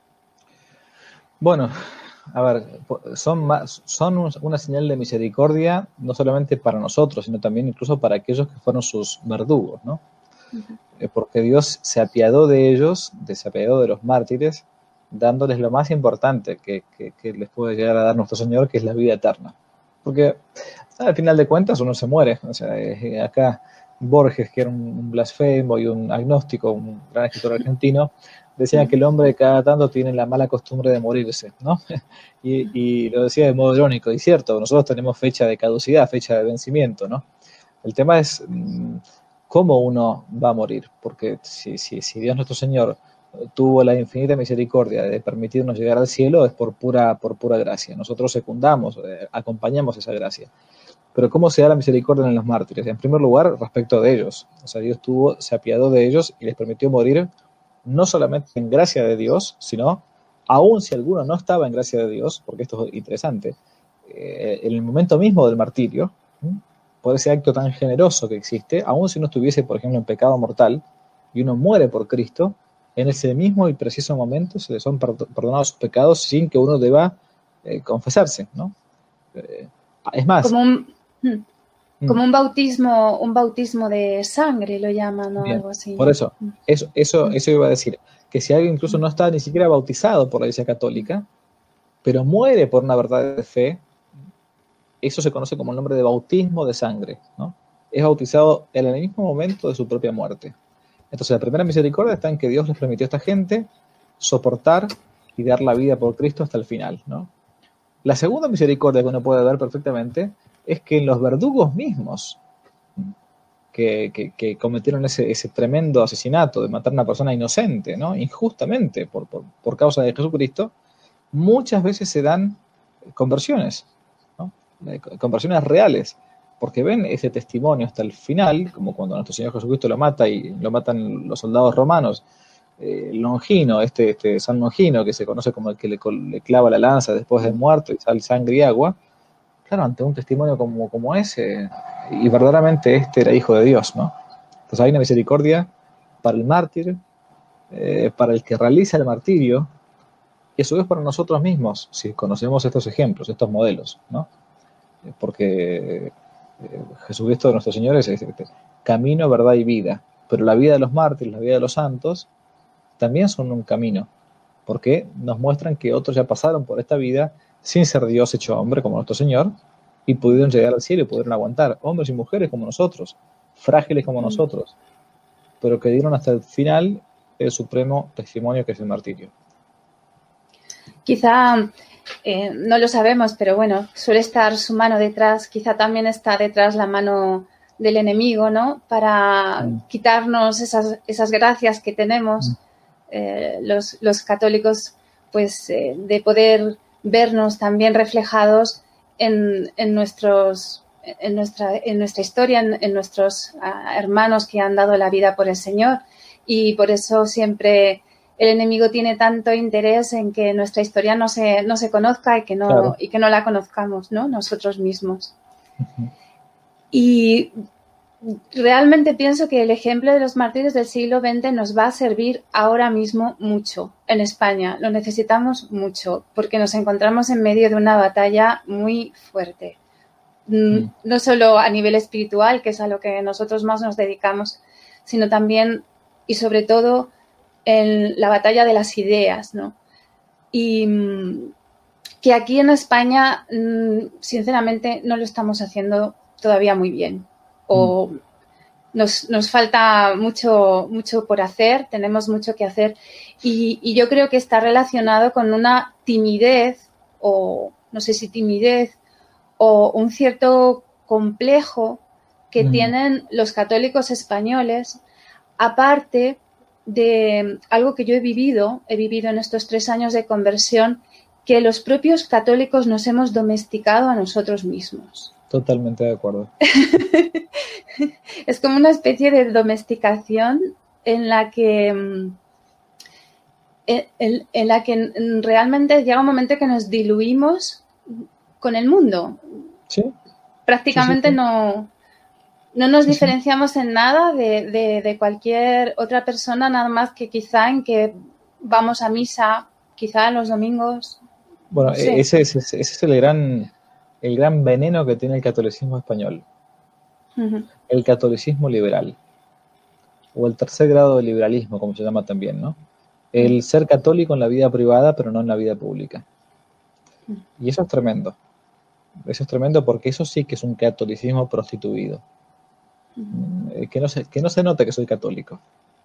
Bueno, a ver, son, más, son una señal de misericordia no solamente para nosotros, sino también incluso para aquellos que fueron sus verdugos, ¿no? Uh-huh. Porque Dios se apiadó de ellos, se apiadó de los mártires, dándoles lo más importante que, que, que les puede llegar a dar nuestro Señor, que es la vida eterna. Porque al final de cuentas uno se muere. O sea, eh, acá Borges, que era un blasfemo y un agnóstico, un gran escritor argentino, decía que el hombre cada tanto tiene la mala costumbre de morirse, ¿no? y, y lo decía de modo irónico, y cierto, nosotros tenemos fecha de caducidad, fecha de vencimiento, ¿no? El tema es mmm, cómo uno va a morir, porque si, si, si Dios nuestro Señor tuvo la infinita misericordia de permitirnos llegar al cielo, es por pura, por pura gracia. Nosotros secundamos, eh, acompañamos esa gracia. Pero ¿cómo se da la misericordia en los mártires? En primer lugar, respecto de ellos. O sea, Dios tuvo, se apiadó de ellos y les permitió morir no solamente en gracia de Dios, sino, aun si alguno no estaba en gracia de Dios, porque esto es interesante, eh, en el momento mismo del martirio, ¿sí? Por ese acto tan generoso que existe, aun si uno estuviese, por ejemplo, en pecado mortal, y uno muere por Cristo, en ese mismo y preciso momento se le son perdonados sus pecados sin que uno deba eh, confesarse, ¿no? Eh, es más... Como un, como un bautismo, un bautismo de sangre lo llaman o bien, algo así. Por eso, eso, eso, eso iba a decir, que si alguien incluso no está ni siquiera bautizado por la Iglesia Católica, pero muere por una verdad de fe, eso se conoce como el nombre de bautismo de sangre, ¿no? Es bautizado en el mismo momento de su propia muerte. Entonces, la primera misericordia está en que Dios les permitió a esta gente soportar y dar la vida por Cristo hasta el final, ¿no? La segunda misericordia que uno puede ver perfectamente es que en los verdugos mismos que, que, que cometieron ese, ese tremendo asesinato de matar a una persona inocente, ¿no? Injustamente por, por, por causa de Jesucristo, muchas veces se dan conversiones, ¿no? Conversiones reales, porque ven ese testimonio hasta el final, como cuando nuestro Señor Jesucristo lo mata y lo matan los soldados romanos. Eh, Longino, este, este San Longino, que se conoce como el que le, le clava la lanza después de muerto y sale sangre y agua, claro, ante un testimonio como, como ese, y verdaderamente este era hijo de Dios, ¿no? Entonces hay una misericordia para el mártir, eh, para el que realiza el martirio, y a su vez para nosotros mismos, si conocemos estos ejemplos, estos modelos, ¿no? Porque eh, Jesucristo, nuestro Señor, es este, camino, verdad y vida, pero la vida de los mártires, la vida de los santos, también son un camino, porque nos muestran que otros ya pasaron por esta vida sin ser Dios hecho hombre como nuestro Señor y pudieron llegar al cielo y pudieron aguantar, hombres y mujeres como nosotros, frágiles como nosotros, pero que dieron hasta el final el supremo testimonio que es el martirio. Quizá, eh, no lo sabemos, pero bueno, suele estar su mano detrás, quizá también está detrás la mano del enemigo, ¿no? Para mm. quitarnos esas, esas gracias que tenemos mm. eh, los, los católicos, pues eh, de poder vernos también reflejados en, en nuestros en nuestra en nuestra historia, en, en nuestros uh, hermanos que han dado la vida por el Señor, y por eso siempre el enemigo tiene tanto interés en que nuestra historia no se no se conozca y que no claro. y que no la conozcamos, ¿no? Nosotros mismos. Uh-huh. Y realmente pienso que el ejemplo de los mártires del siglo veinte nos va a servir ahora mismo mucho en España. Lo necesitamos mucho porque nos encontramos en medio de una batalla muy fuerte. Mm. No solo a nivel espiritual, que es a lo que nosotros más nos dedicamos, sino también y sobre todo en la batalla de las ideas, ¿no? Y que aquí en España, sinceramente, no lo estamos haciendo todavía muy bien. O mm. nos, nos falta mucho, mucho por hacer, tenemos mucho que hacer. Y, y yo creo que está relacionado con una timidez, o no sé si timidez, o un cierto complejo que mm. tienen los católicos españoles, aparte de algo que yo he vivido, he vivido en estos tres años de conversión, que los propios católicos nos hemos domesticado a nosotros mismos. Totalmente de acuerdo. Es como una especie de domesticación en la que en, en, en la que realmente llega un momento que nos diluimos con el mundo. Sí. Prácticamente sí, sí, sí. no, no nos sí, diferenciamos sí. en nada de, de, de cualquier otra persona, nada más que quizá en que vamos a misa, quizá los domingos. Bueno, no sé. ese, ese, ese es el gran, el gran veneno que tiene el catolicismo español. Uh-huh. El catolicismo liberal. O el tercer grado de liberalismo, como se llama también, ¿no? El uh-huh. ser católico en la vida privada, pero no en la vida pública. Uh-huh. Y eso es tremendo. Eso es tremendo porque eso sí que es un catolicismo prostituido. Uh-huh. Que no se, que no se note que soy católico.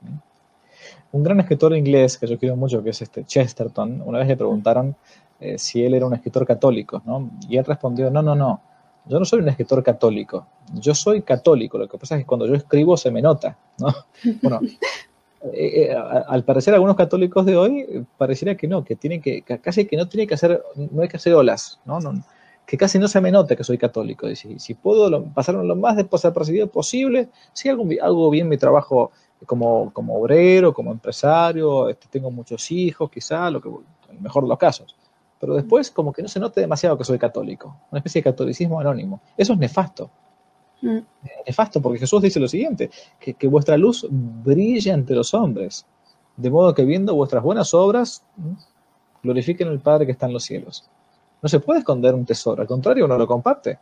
Un gran escritor inglés que yo quiero mucho, que es este Chesterton, una vez le preguntaron eh, si él era un escritor católico, ¿no? Y él respondió, no, no, no, yo no soy un escritor católico, yo soy católico, lo que pasa es que cuando yo escribo se me nota, ¿no? Bueno, eh, eh, al parecer algunos católicos de hoy pareciera que no, que tienen que, casi que no tiene que hacer, no hay que hacer olas, ¿no? no que casi no se me note que soy católico, y si, si puedo lo, pasar lo más desapercibido posible, si hago, hago bien mi trabajo como, como obrero, como empresario, este, tengo muchos hijos, quizá, lo que, en el mejor de los casos. Pero después como que no se note demasiado que soy católico, una especie de catolicismo anónimo. Eso es nefasto. Mm. Es nefasto porque Jesús dice lo siguiente, que, que vuestra luz brille ante los hombres, de modo que viendo vuestras buenas obras, glorifiquen al Padre que está en los cielos. No se puede esconder un tesoro, al contrario, uno lo comparte.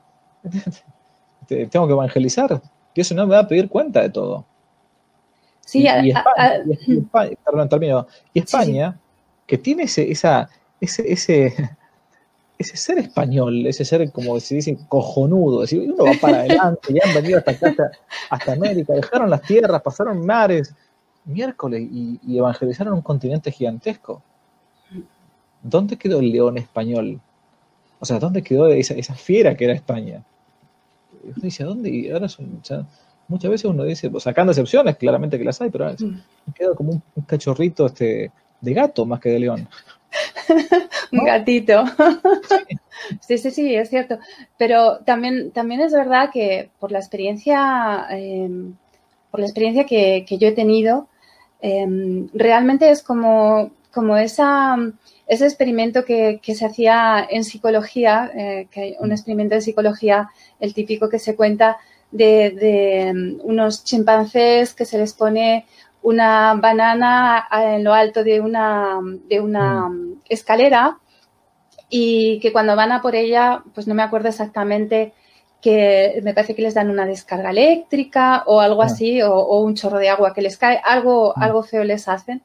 Tengo que evangelizar, y eso no me va a pedir cuenta de todo. Sí, y, a, y España, a, a, y España, perdón, termino. Y España, sí, sí. que tiene ese, esa, ese, ese, ese ser español, ese ser, como se dice, cojonudo, es decir, uno va para adelante, ya han venido hasta acá, hasta, hasta América, dejaron las tierras, pasaron mares, miércoles, y, y evangelizaron un continente gigantesco. ¿Dónde quedó el león español? O sea, ¿dónde quedó esa, esa fiera que era España? Uno dice, ¿dónde? Y ahora son, o sea, muchas veces uno dice, pues, sacando excepciones, claramente que las hay, pero mm. queda como un, un cachorrito este, de gato más que de león. ¿No? Un gatito. Sí. sí, sí, sí, es cierto. Pero también, también es verdad que por la experiencia, eh, por la experiencia que, que yo he tenido, eh, realmente es como, como esa... Ese experimento que, que se hacía en psicología, eh, que hay un experimento de psicología, el típico que se cuenta de, de um, unos chimpancés que se les pone una banana en lo alto de una, de una mm. escalera y que cuando van a por ella, pues no me acuerdo exactamente, que me parece que les dan una descarga eléctrica o algo ah. así, o, o un chorro de agua que les cae, algo, ah. algo feo les hacen.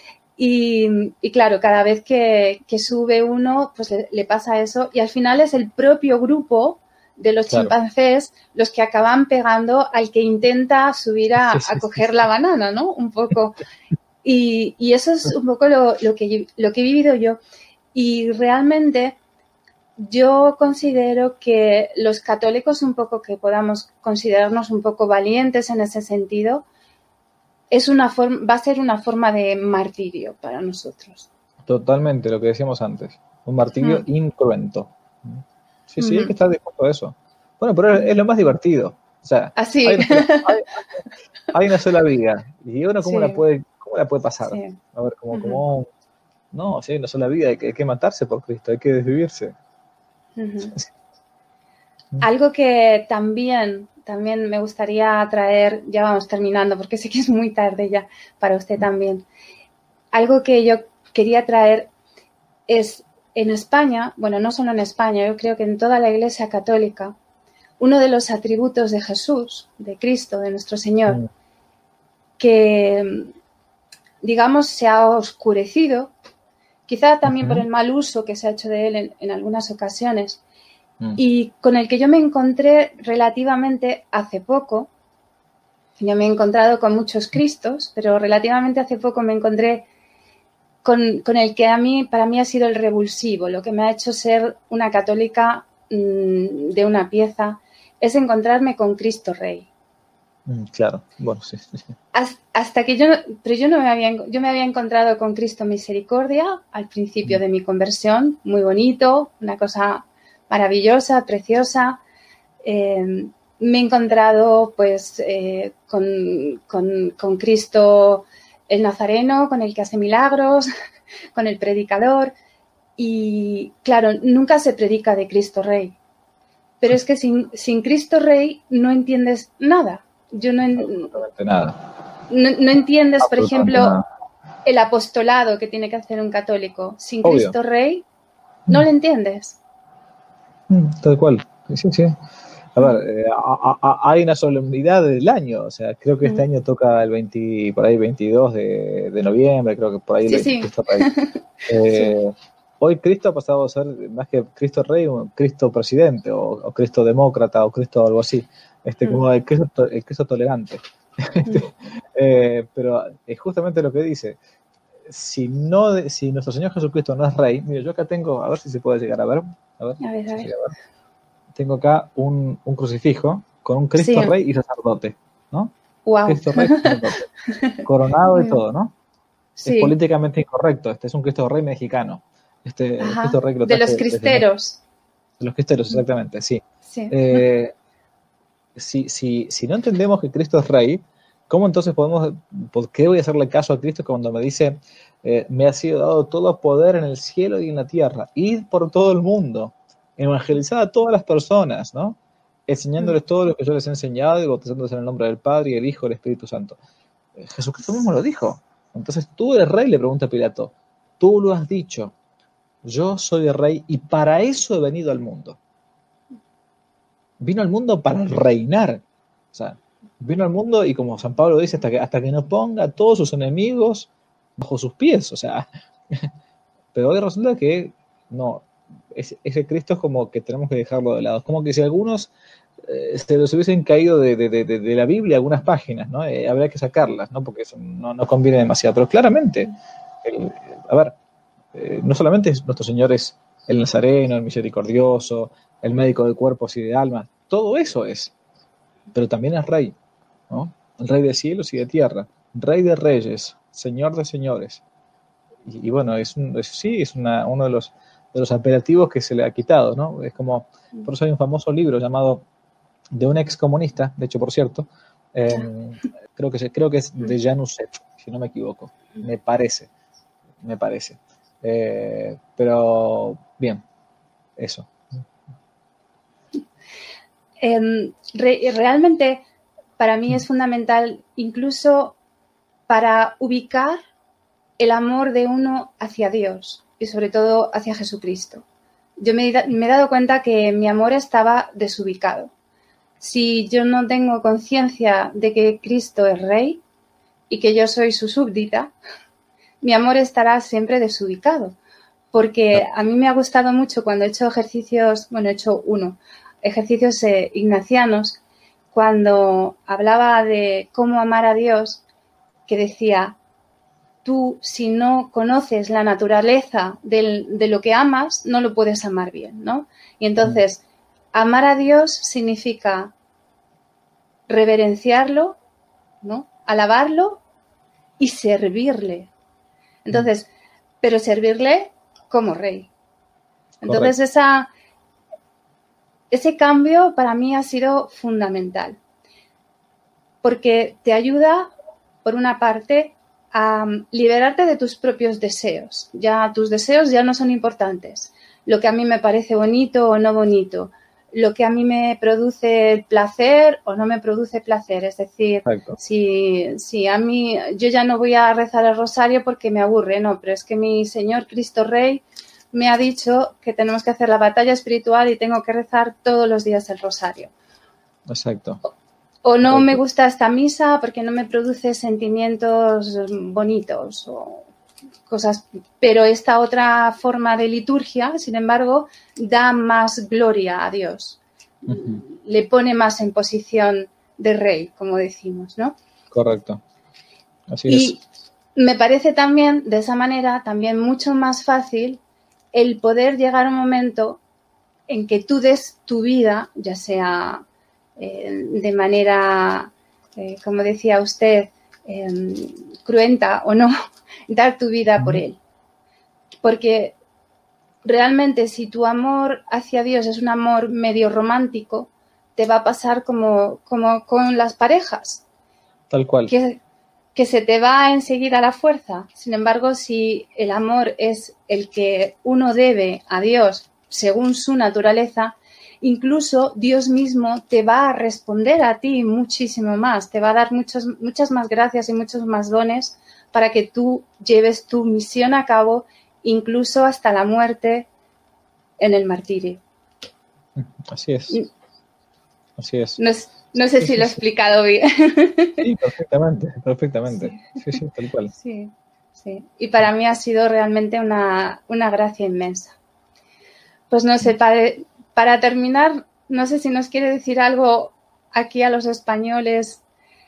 Y, y claro, cada vez que, que sube uno, pues le, le pasa eso. Y al final es el propio grupo de los claro. chimpancés los que acaban pegando al que intenta subir a, sí, sí, a coger sí, la sí. banana, ¿no? Un poco. Y, y eso es un poco lo, lo, que, lo que he vivido yo. Y realmente yo considero que los católicos un poco que podamos considerarnos un poco valientes en ese sentido, es una forma, va a ser una forma de martirio para nosotros. Totalmente, lo que decíamos antes. Un martirio mm. incruento. Sí, sí, mm. hay que estar dispuesto a eso. Bueno, pero es lo más divertido. O sea, Así. Hay, una sola, hay, hay una sola vida. ¿Y uno cómo, sí. la, puede, cómo la puede pasar? Sí. A ver, como, uh-huh. como... No, si hay una sola vida, hay que, hay que matarse por Cristo, hay que desvivirse. Uh-huh. Sí. Algo que también, también me gustaría traer, ya vamos terminando, porque sé que es muy tarde ya para usted también. Algo que yo quería traer es, en España, bueno, no solo en España, yo creo que en toda la Iglesia Católica, uno de los atributos de Jesús, de Cristo, de nuestro Señor, mm. que, digamos, se ha oscurecido, quizá también uh-huh. por el mal uso que se ha hecho de él en, en algunas ocasiones, mm. y con el que yo me encontré relativamente hace poco. Yo me he encontrado con muchos Cristos, pero relativamente hace poco me encontré con, con el que a mí, para mí ha sido el revulsivo, lo que me ha hecho ser una católica mmm, de una pieza, es encontrarme con Cristo Rey. Mm, claro, bueno, sí, sí. Hasta que yo, pero yo no me había, yo me había encontrado con Cristo Misericordia al principio mm. de mi conversión, muy bonito, una cosa maravillosa, preciosa. Eh, me he encontrado pues eh, con, con, con Cristo el Nazareno, con el que hace milagros, con el predicador, y claro, nunca se predica de Cristo Rey, pero es que sin, sin Cristo Rey no entiendes nada. Yo no, Absolutamente nada. No, no entiendes, por ejemplo, nada. El apostolado que tiene que hacer un católico. Sin Obvio. Cristo Rey no mm. lo entiendes. Mm, tal cual, sí, sí. A ver, eh, a, a, hay una solemnidad del año, o sea, creo que este mm. año toca el veinte, por ahí veintidós de, de noviembre, creo que por ahí. Sí, sí. Cristo Rey. Eh, sí. Hoy Cristo ha pasado a ser, más que Cristo Rey, un Cristo presidente, o, o Cristo demócrata, o Cristo algo así, este, mm. como el Cristo, el Cristo tolerante. Mm. eh, pero es justamente lo que dice. Si no, si nuestro Señor Jesucristo no es Rey, mira, yo acá tengo, a ver si se puede llegar a ver, a ver, a ver, a ver. Si a ver. Tengo acá un, un crucifijo con un Cristo sí. Rey y sacerdote, ¿no? Wow. Cristo Rey y sacerdote, coronado y todo, ¿no? Sí. Es políticamente incorrecto. Este es un Cristo Rey mexicano. Este Ajá. Cristo Rey que lo de los cristeros. De los cristeros, exactamente, sí. sí. Eh, si, si, si no entendemos que Cristo es Rey, ¿cómo entonces podemos, por qué voy a hacerle caso a Cristo cuando me dice, eh, me ha sido dado todo poder en el cielo y en la tierra, id por todo el mundo, evangelizad a todas las personas, ¿no? Enseñándoles todo lo que yo les he enseñado y bautizándose en el nombre del Padre y el Hijo y el Espíritu Santo. Eh, Jesucristo mismo lo dijo. Entonces, tú eres rey, le pregunta Pilato. Tú lo has dicho. Yo soy el rey y para eso he venido al mundo. Vino al mundo para reinar. O sea, vino al mundo y como San Pablo dice, hasta que, hasta que no ponga a todos sus enemigos bajo sus pies. O sea, pero hoy resulta que no, ese, ese Cristo es como que tenemos que dejarlo de lado. Es como que si algunos eh, se los hubiesen caído de, de, de, de la Biblia algunas páginas, ¿no? Eh, habría que sacarlas, ¿no? Porque eso no, no conviene demasiado. Pero claramente, el, a ver, eh, no solamente nuestro Señor es el Nazareno, el misericordioso, el médico de cuerpos y de almas, todo eso es, pero también es rey, ¿no? El rey de cielos y de tierra, rey de reyes, señor de señores. Y, y bueno, es, un, es sí, es una, uno de los, de los apelativos que se le ha quitado, ¿no? Es como, por eso hay un famoso libro llamado, de un ex comunista, de hecho, por cierto, eh, creo, que, creo que es de Januset, si no me equivoco, me parece, me parece. Eh, pero, bien, eso. Eh, re, realmente para mí es fundamental incluso para ubicar el amor de uno hacia Dios y sobre todo hacia Jesucristo. Yo me, me he dado cuenta que mi amor estaba desubicado. Si yo no tengo conciencia de que Cristo es Rey y que yo soy su súbdita, mi amor estará siempre desubicado. Porque a mí me ha gustado mucho cuando he hecho ejercicios, bueno, he hecho uno, ejercicios eh, ignacianos, cuando hablaba de cómo amar a Dios, que decía, tú, si no conoces la naturaleza del, de lo que amas, no lo puedes amar bien, ¿no? Y entonces, amar a Dios significa reverenciarlo, ¿no? Alabarlo y servirle. Entonces, pero servirle como rey. Entonces, esa, ese cambio para mí ha sido fundamental. Porque te ayuda, por una parte, a liberarte de tus propios deseos. Ya tus deseos ya no son importantes. Lo que a mí me parece bonito o no bonito. Lo que a mí me produce placer o no me produce placer. Es decir, si, si a mí, yo ya no voy a rezar el rosario porque me aburre, no, pero es que mi Señor Cristo Rey me ha dicho que tenemos que hacer la batalla espiritual y tengo que rezar todos los días el rosario. Exacto. O no me gusta esta misa porque no me produce sentimientos bonitos o cosas. Pero esta otra forma de liturgia, sin embargo, da más gloria a Dios. Uh-huh. Le pone más en posición de rey, como decimos, ¿no? Correcto. Así y es. Me parece también, de esa manera, también mucho más fácil el poder llegar a un momento en que tú des tu vida, ya sea Eh, de manera, eh, como decía usted, eh, cruenta o no, dar tu vida por Él. Porque realmente si tu amor hacia Dios es un amor medio romántico, te va a pasar como, como con las parejas. Tal cual. Que, que se te va enseguida a la fuerza. Sin embargo, si el amor es el que uno debe a Dios según su naturaleza, incluso Dios mismo te va a responder a ti muchísimo más, te va a dar muchos, muchas más gracias y muchos más dones para que tú lleves tu misión a cabo, incluso hasta la muerte en el martirio. Así es. Así es. No, no sé sí, si sí, lo he sí. explicado bien. Sí, perfectamente, perfectamente. Sí, sí, sí, tal cual. Sí, sí. Y para mí ha sido realmente una, una gracia inmensa. Pues no sé, para, para terminar, no sé si nos quiere decir algo aquí a los españoles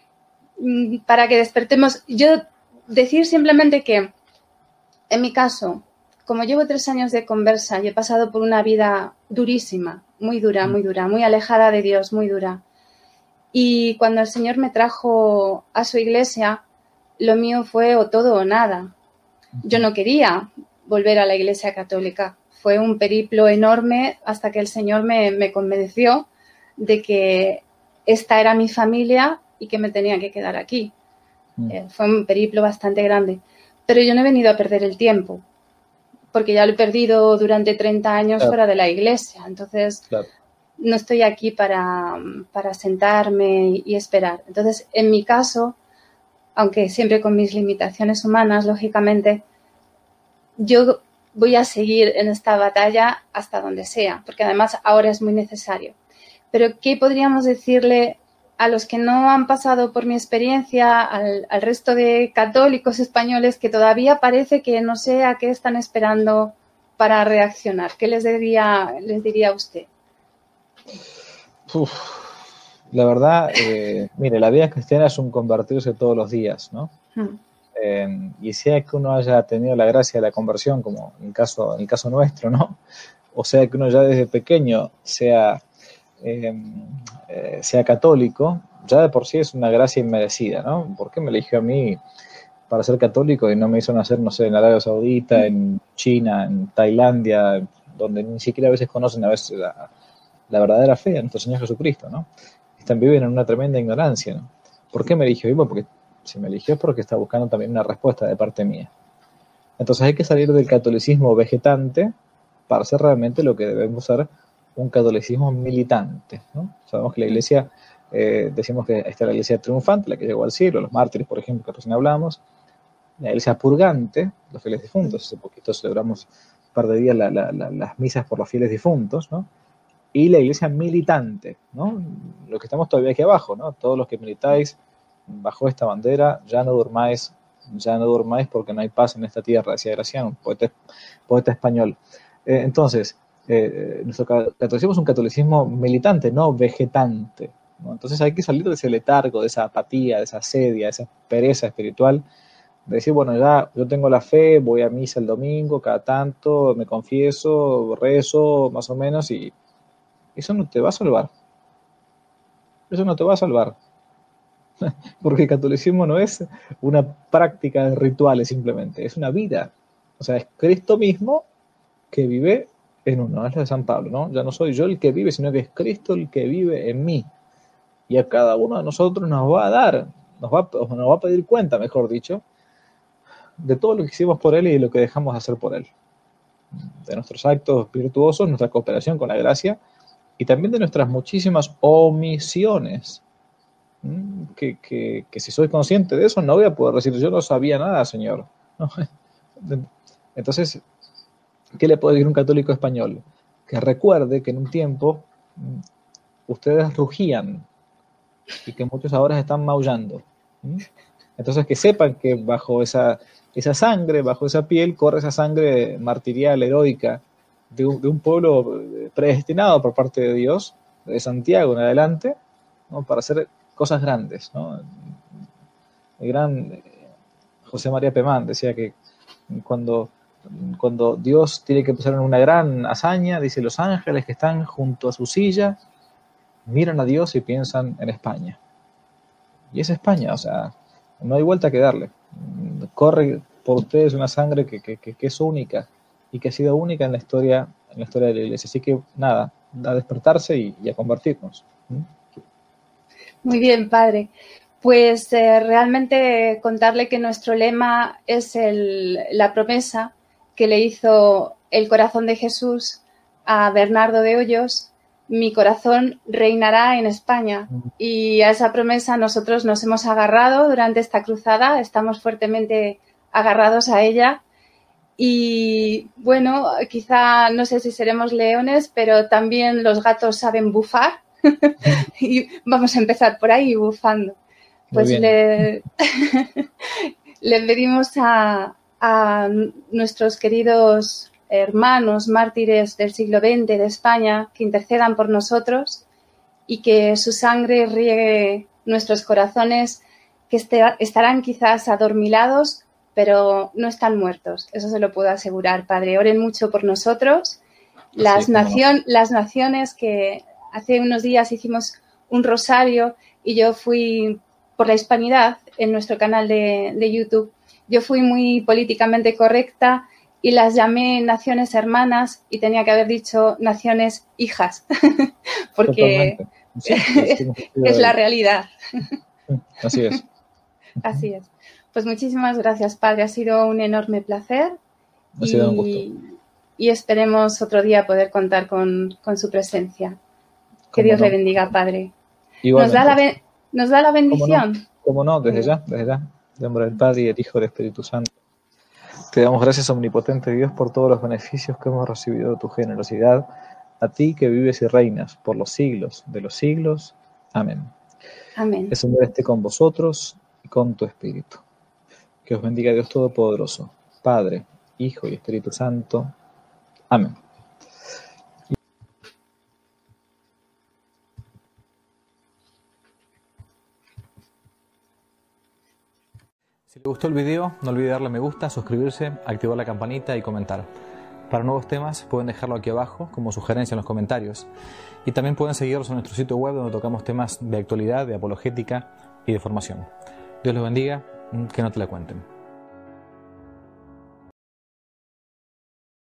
para que despertemos. Yo decir simplemente que, en mi caso, como llevo tres años de conversa y he pasado por una vida durísima, muy dura, muy dura, muy alejada de Dios, muy dura. Y cuando el Señor me trajo a su iglesia, lo mío fue o todo o nada. Yo no quería volver a la iglesia católica. Fue un periplo enorme hasta que el Señor me, me convenció de que esta era mi familia y que me tenía que quedar aquí. Mm. Eh, fue un periplo bastante grande. Pero yo no he venido a perder el tiempo, porque ya lo he perdido durante treinta años claro. fuera de la iglesia. Entonces, claro. no estoy aquí para, para sentarme y, y esperar. Entonces, en mi caso, aunque siempre con mis limitaciones humanas, lógicamente, yo voy a seguir en esta batalla hasta donde sea, porque además ahora es muy necesario. Pero, ¿qué podríamos decirle a los que no han pasado por mi experiencia, al, al resto de católicos españoles que todavía parece que no sé a qué están esperando para reaccionar? ¿Qué les diría, les diría a usted? Uf, la verdad, eh, mire, la vida cristiana es un convertirse todos los días, ¿no? Hmm. Eh, y sea que uno haya tenido la gracia de la conversión, como en el caso, en el caso nuestro, ¿no? O sea que uno ya desde pequeño sea, eh, eh, sea católico, ya de por sí es una gracia inmerecida, ¿no? ¿Por qué me eligió a mí para ser católico y no me hizo nacer, no sé, en Arabia Saudita, en China, en Tailandia, donde ni siquiera a veces conocen a veces la, la verdadera fe de nuestro Señor Jesucristo, ¿no? Están viviendo en una tremenda ignorancia, ¿no? ¿Por qué me eligió? Bueno, porque si me eligió es porque está buscando también una respuesta de parte mía. Entonces hay que salir del catolicismo vegetante para ser realmente lo que debemos ser, un catolicismo militante, ¿no? Sabemos que la iglesia, eh, decimos que está la iglesia triunfante, la que llegó al cielo, los mártires, por ejemplo, que recién hablamos, la iglesia purgante, los fieles difuntos, hace poquito celebramos un par de días la, la, la, las misas por los fieles difuntos, ¿no? Y la iglesia militante, ¿no? Los que estamos todavía aquí abajo, ¿no? Todos los que militáis bajo esta bandera, ya no durmáis, ya no durmáis porque no hay paz en esta tierra, decía Graciano, un poeta, poeta español. Eh, entonces, eh, nuestro catolicismo es un catolicismo militante, no vegetante, ¿no? Entonces hay que salir de ese letargo, de esa apatía, de esa sedia, de esa pereza espiritual, de decir, bueno, ya yo tengo la fe, voy a misa el domingo, cada tanto, me confieso, rezo, más o menos, y eso no te va a salvar. Eso no te va a salvar. Porque el catolicismo no es una práctica de rituales simplemente, es una vida. O sea, es Cristo mismo que vive en uno, es lo de San Pablo, ¿no? Ya no soy yo el que vive, sino que es Cristo el que vive en mí. Y a cada uno de nosotros nos va a dar, nos va, nos va a pedir cuenta, mejor dicho, de todo lo que hicimos por Él y de lo que dejamos de hacer por Él. De nuestros actos virtuosos, nuestra cooperación con la gracia, y también de nuestras muchísimas omisiones. Que, que, que si soy consciente de eso, no voy a poder decir, yo no sabía nada, Señor. ¿No? Entonces, ¿qué le puede decir un católico español? Que recuerde que en un tiempo ustedes rugían y que muchos ahora están maullando. Entonces, que sepan que bajo esa, esa sangre, bajo esa piel, corre esa sangre martirial, heroica, de un, de un pueblo predestinado por parte de Dios, de Santiago en adelante, ¿no? Para hacer cosas grandes, ¿no? El gran José María Pemán decía que cuando, cuando Dios tiene que empezar en una gran hazaña, dice, los ángeles que están junto a su silla miran a Dios y piensan en España. Y es España, o sea, no hay vuelta que darle. Corre por ustedes una sangre que, que, que es única y que ha sido única en la historia, en la historia de la Iglesia. Así que nada, a despertarse y, y a convertirnos. ¿Mm? Muy bien, padre. Pues eh, realmente contarle que nuestro lema es el, la promesa que le hizo el corazón de Jesús a Bernardo de Hoyos: mi corazón reinará en España. Y a esa promesa nosotros nos hemos agarrado durante esta cruzada, estamos fuertemente agarrados a ella. Y bueno, quizá no sé si seremos leones, pero también los gatos saben bufar. Y vamos a empezar por ahí bufando. Pues le, le pedimos a, a nuestros queridos hermanos mártires del siglo veinte de España que intercedan por nosotros y que su sangre riegue nuestros corazones, que este, estarán quizás adormilados, pero no están muertos. Eso se lo puedo asegurar, padre. Oren mucho por nosotros. Las, sí, nación, no. las naciones que hace unos días hicimos un rosario y yo fui por la hispanidad en nuestro canal de, de YouTube. Yo fui muy políticamente correcta y las llamé naciones hermanas y tenía que haber dicho naciones hijas, porque sí, es, es la realidad. Así es. Así es. Pues muchísimas gracias, padre. Ha sido un enorme placer. Ha sido un gusto. Y esperemos otro día poder contar con, con su presencia. Que Dios no? le bendiga, padre. Nos da, la be- nos da la bendición. ¿Cómo no? ¿Cómo no? Desde ya, desde ya. En nombre del Padre y del Hijo y del Espíritu Santo. Te damos gracias, omnipotente Dios, por todos los beneficios que hemos recibido de tu generosidad, a ti que vives y reinas por los siglos de los siglos. Amén. Amén. El Señor esté con vosotros y con tu espíritu. Que os bendiga Dios Todopoderoso, Padre, Hijo y Espíritu Santo. Amén. Si les gustó el video, no olviden darle me gusta, suscribirse, activar la campanita y comentar. Para nuevos temas pueden dejarlo aquí abajo como sugerencia en los comentarios. Y también pueden seguirnos en nuestro sitio web donde tocamos temas de actualidad, de apologética y de formación. Dios los bendiga, que no te la cuenten.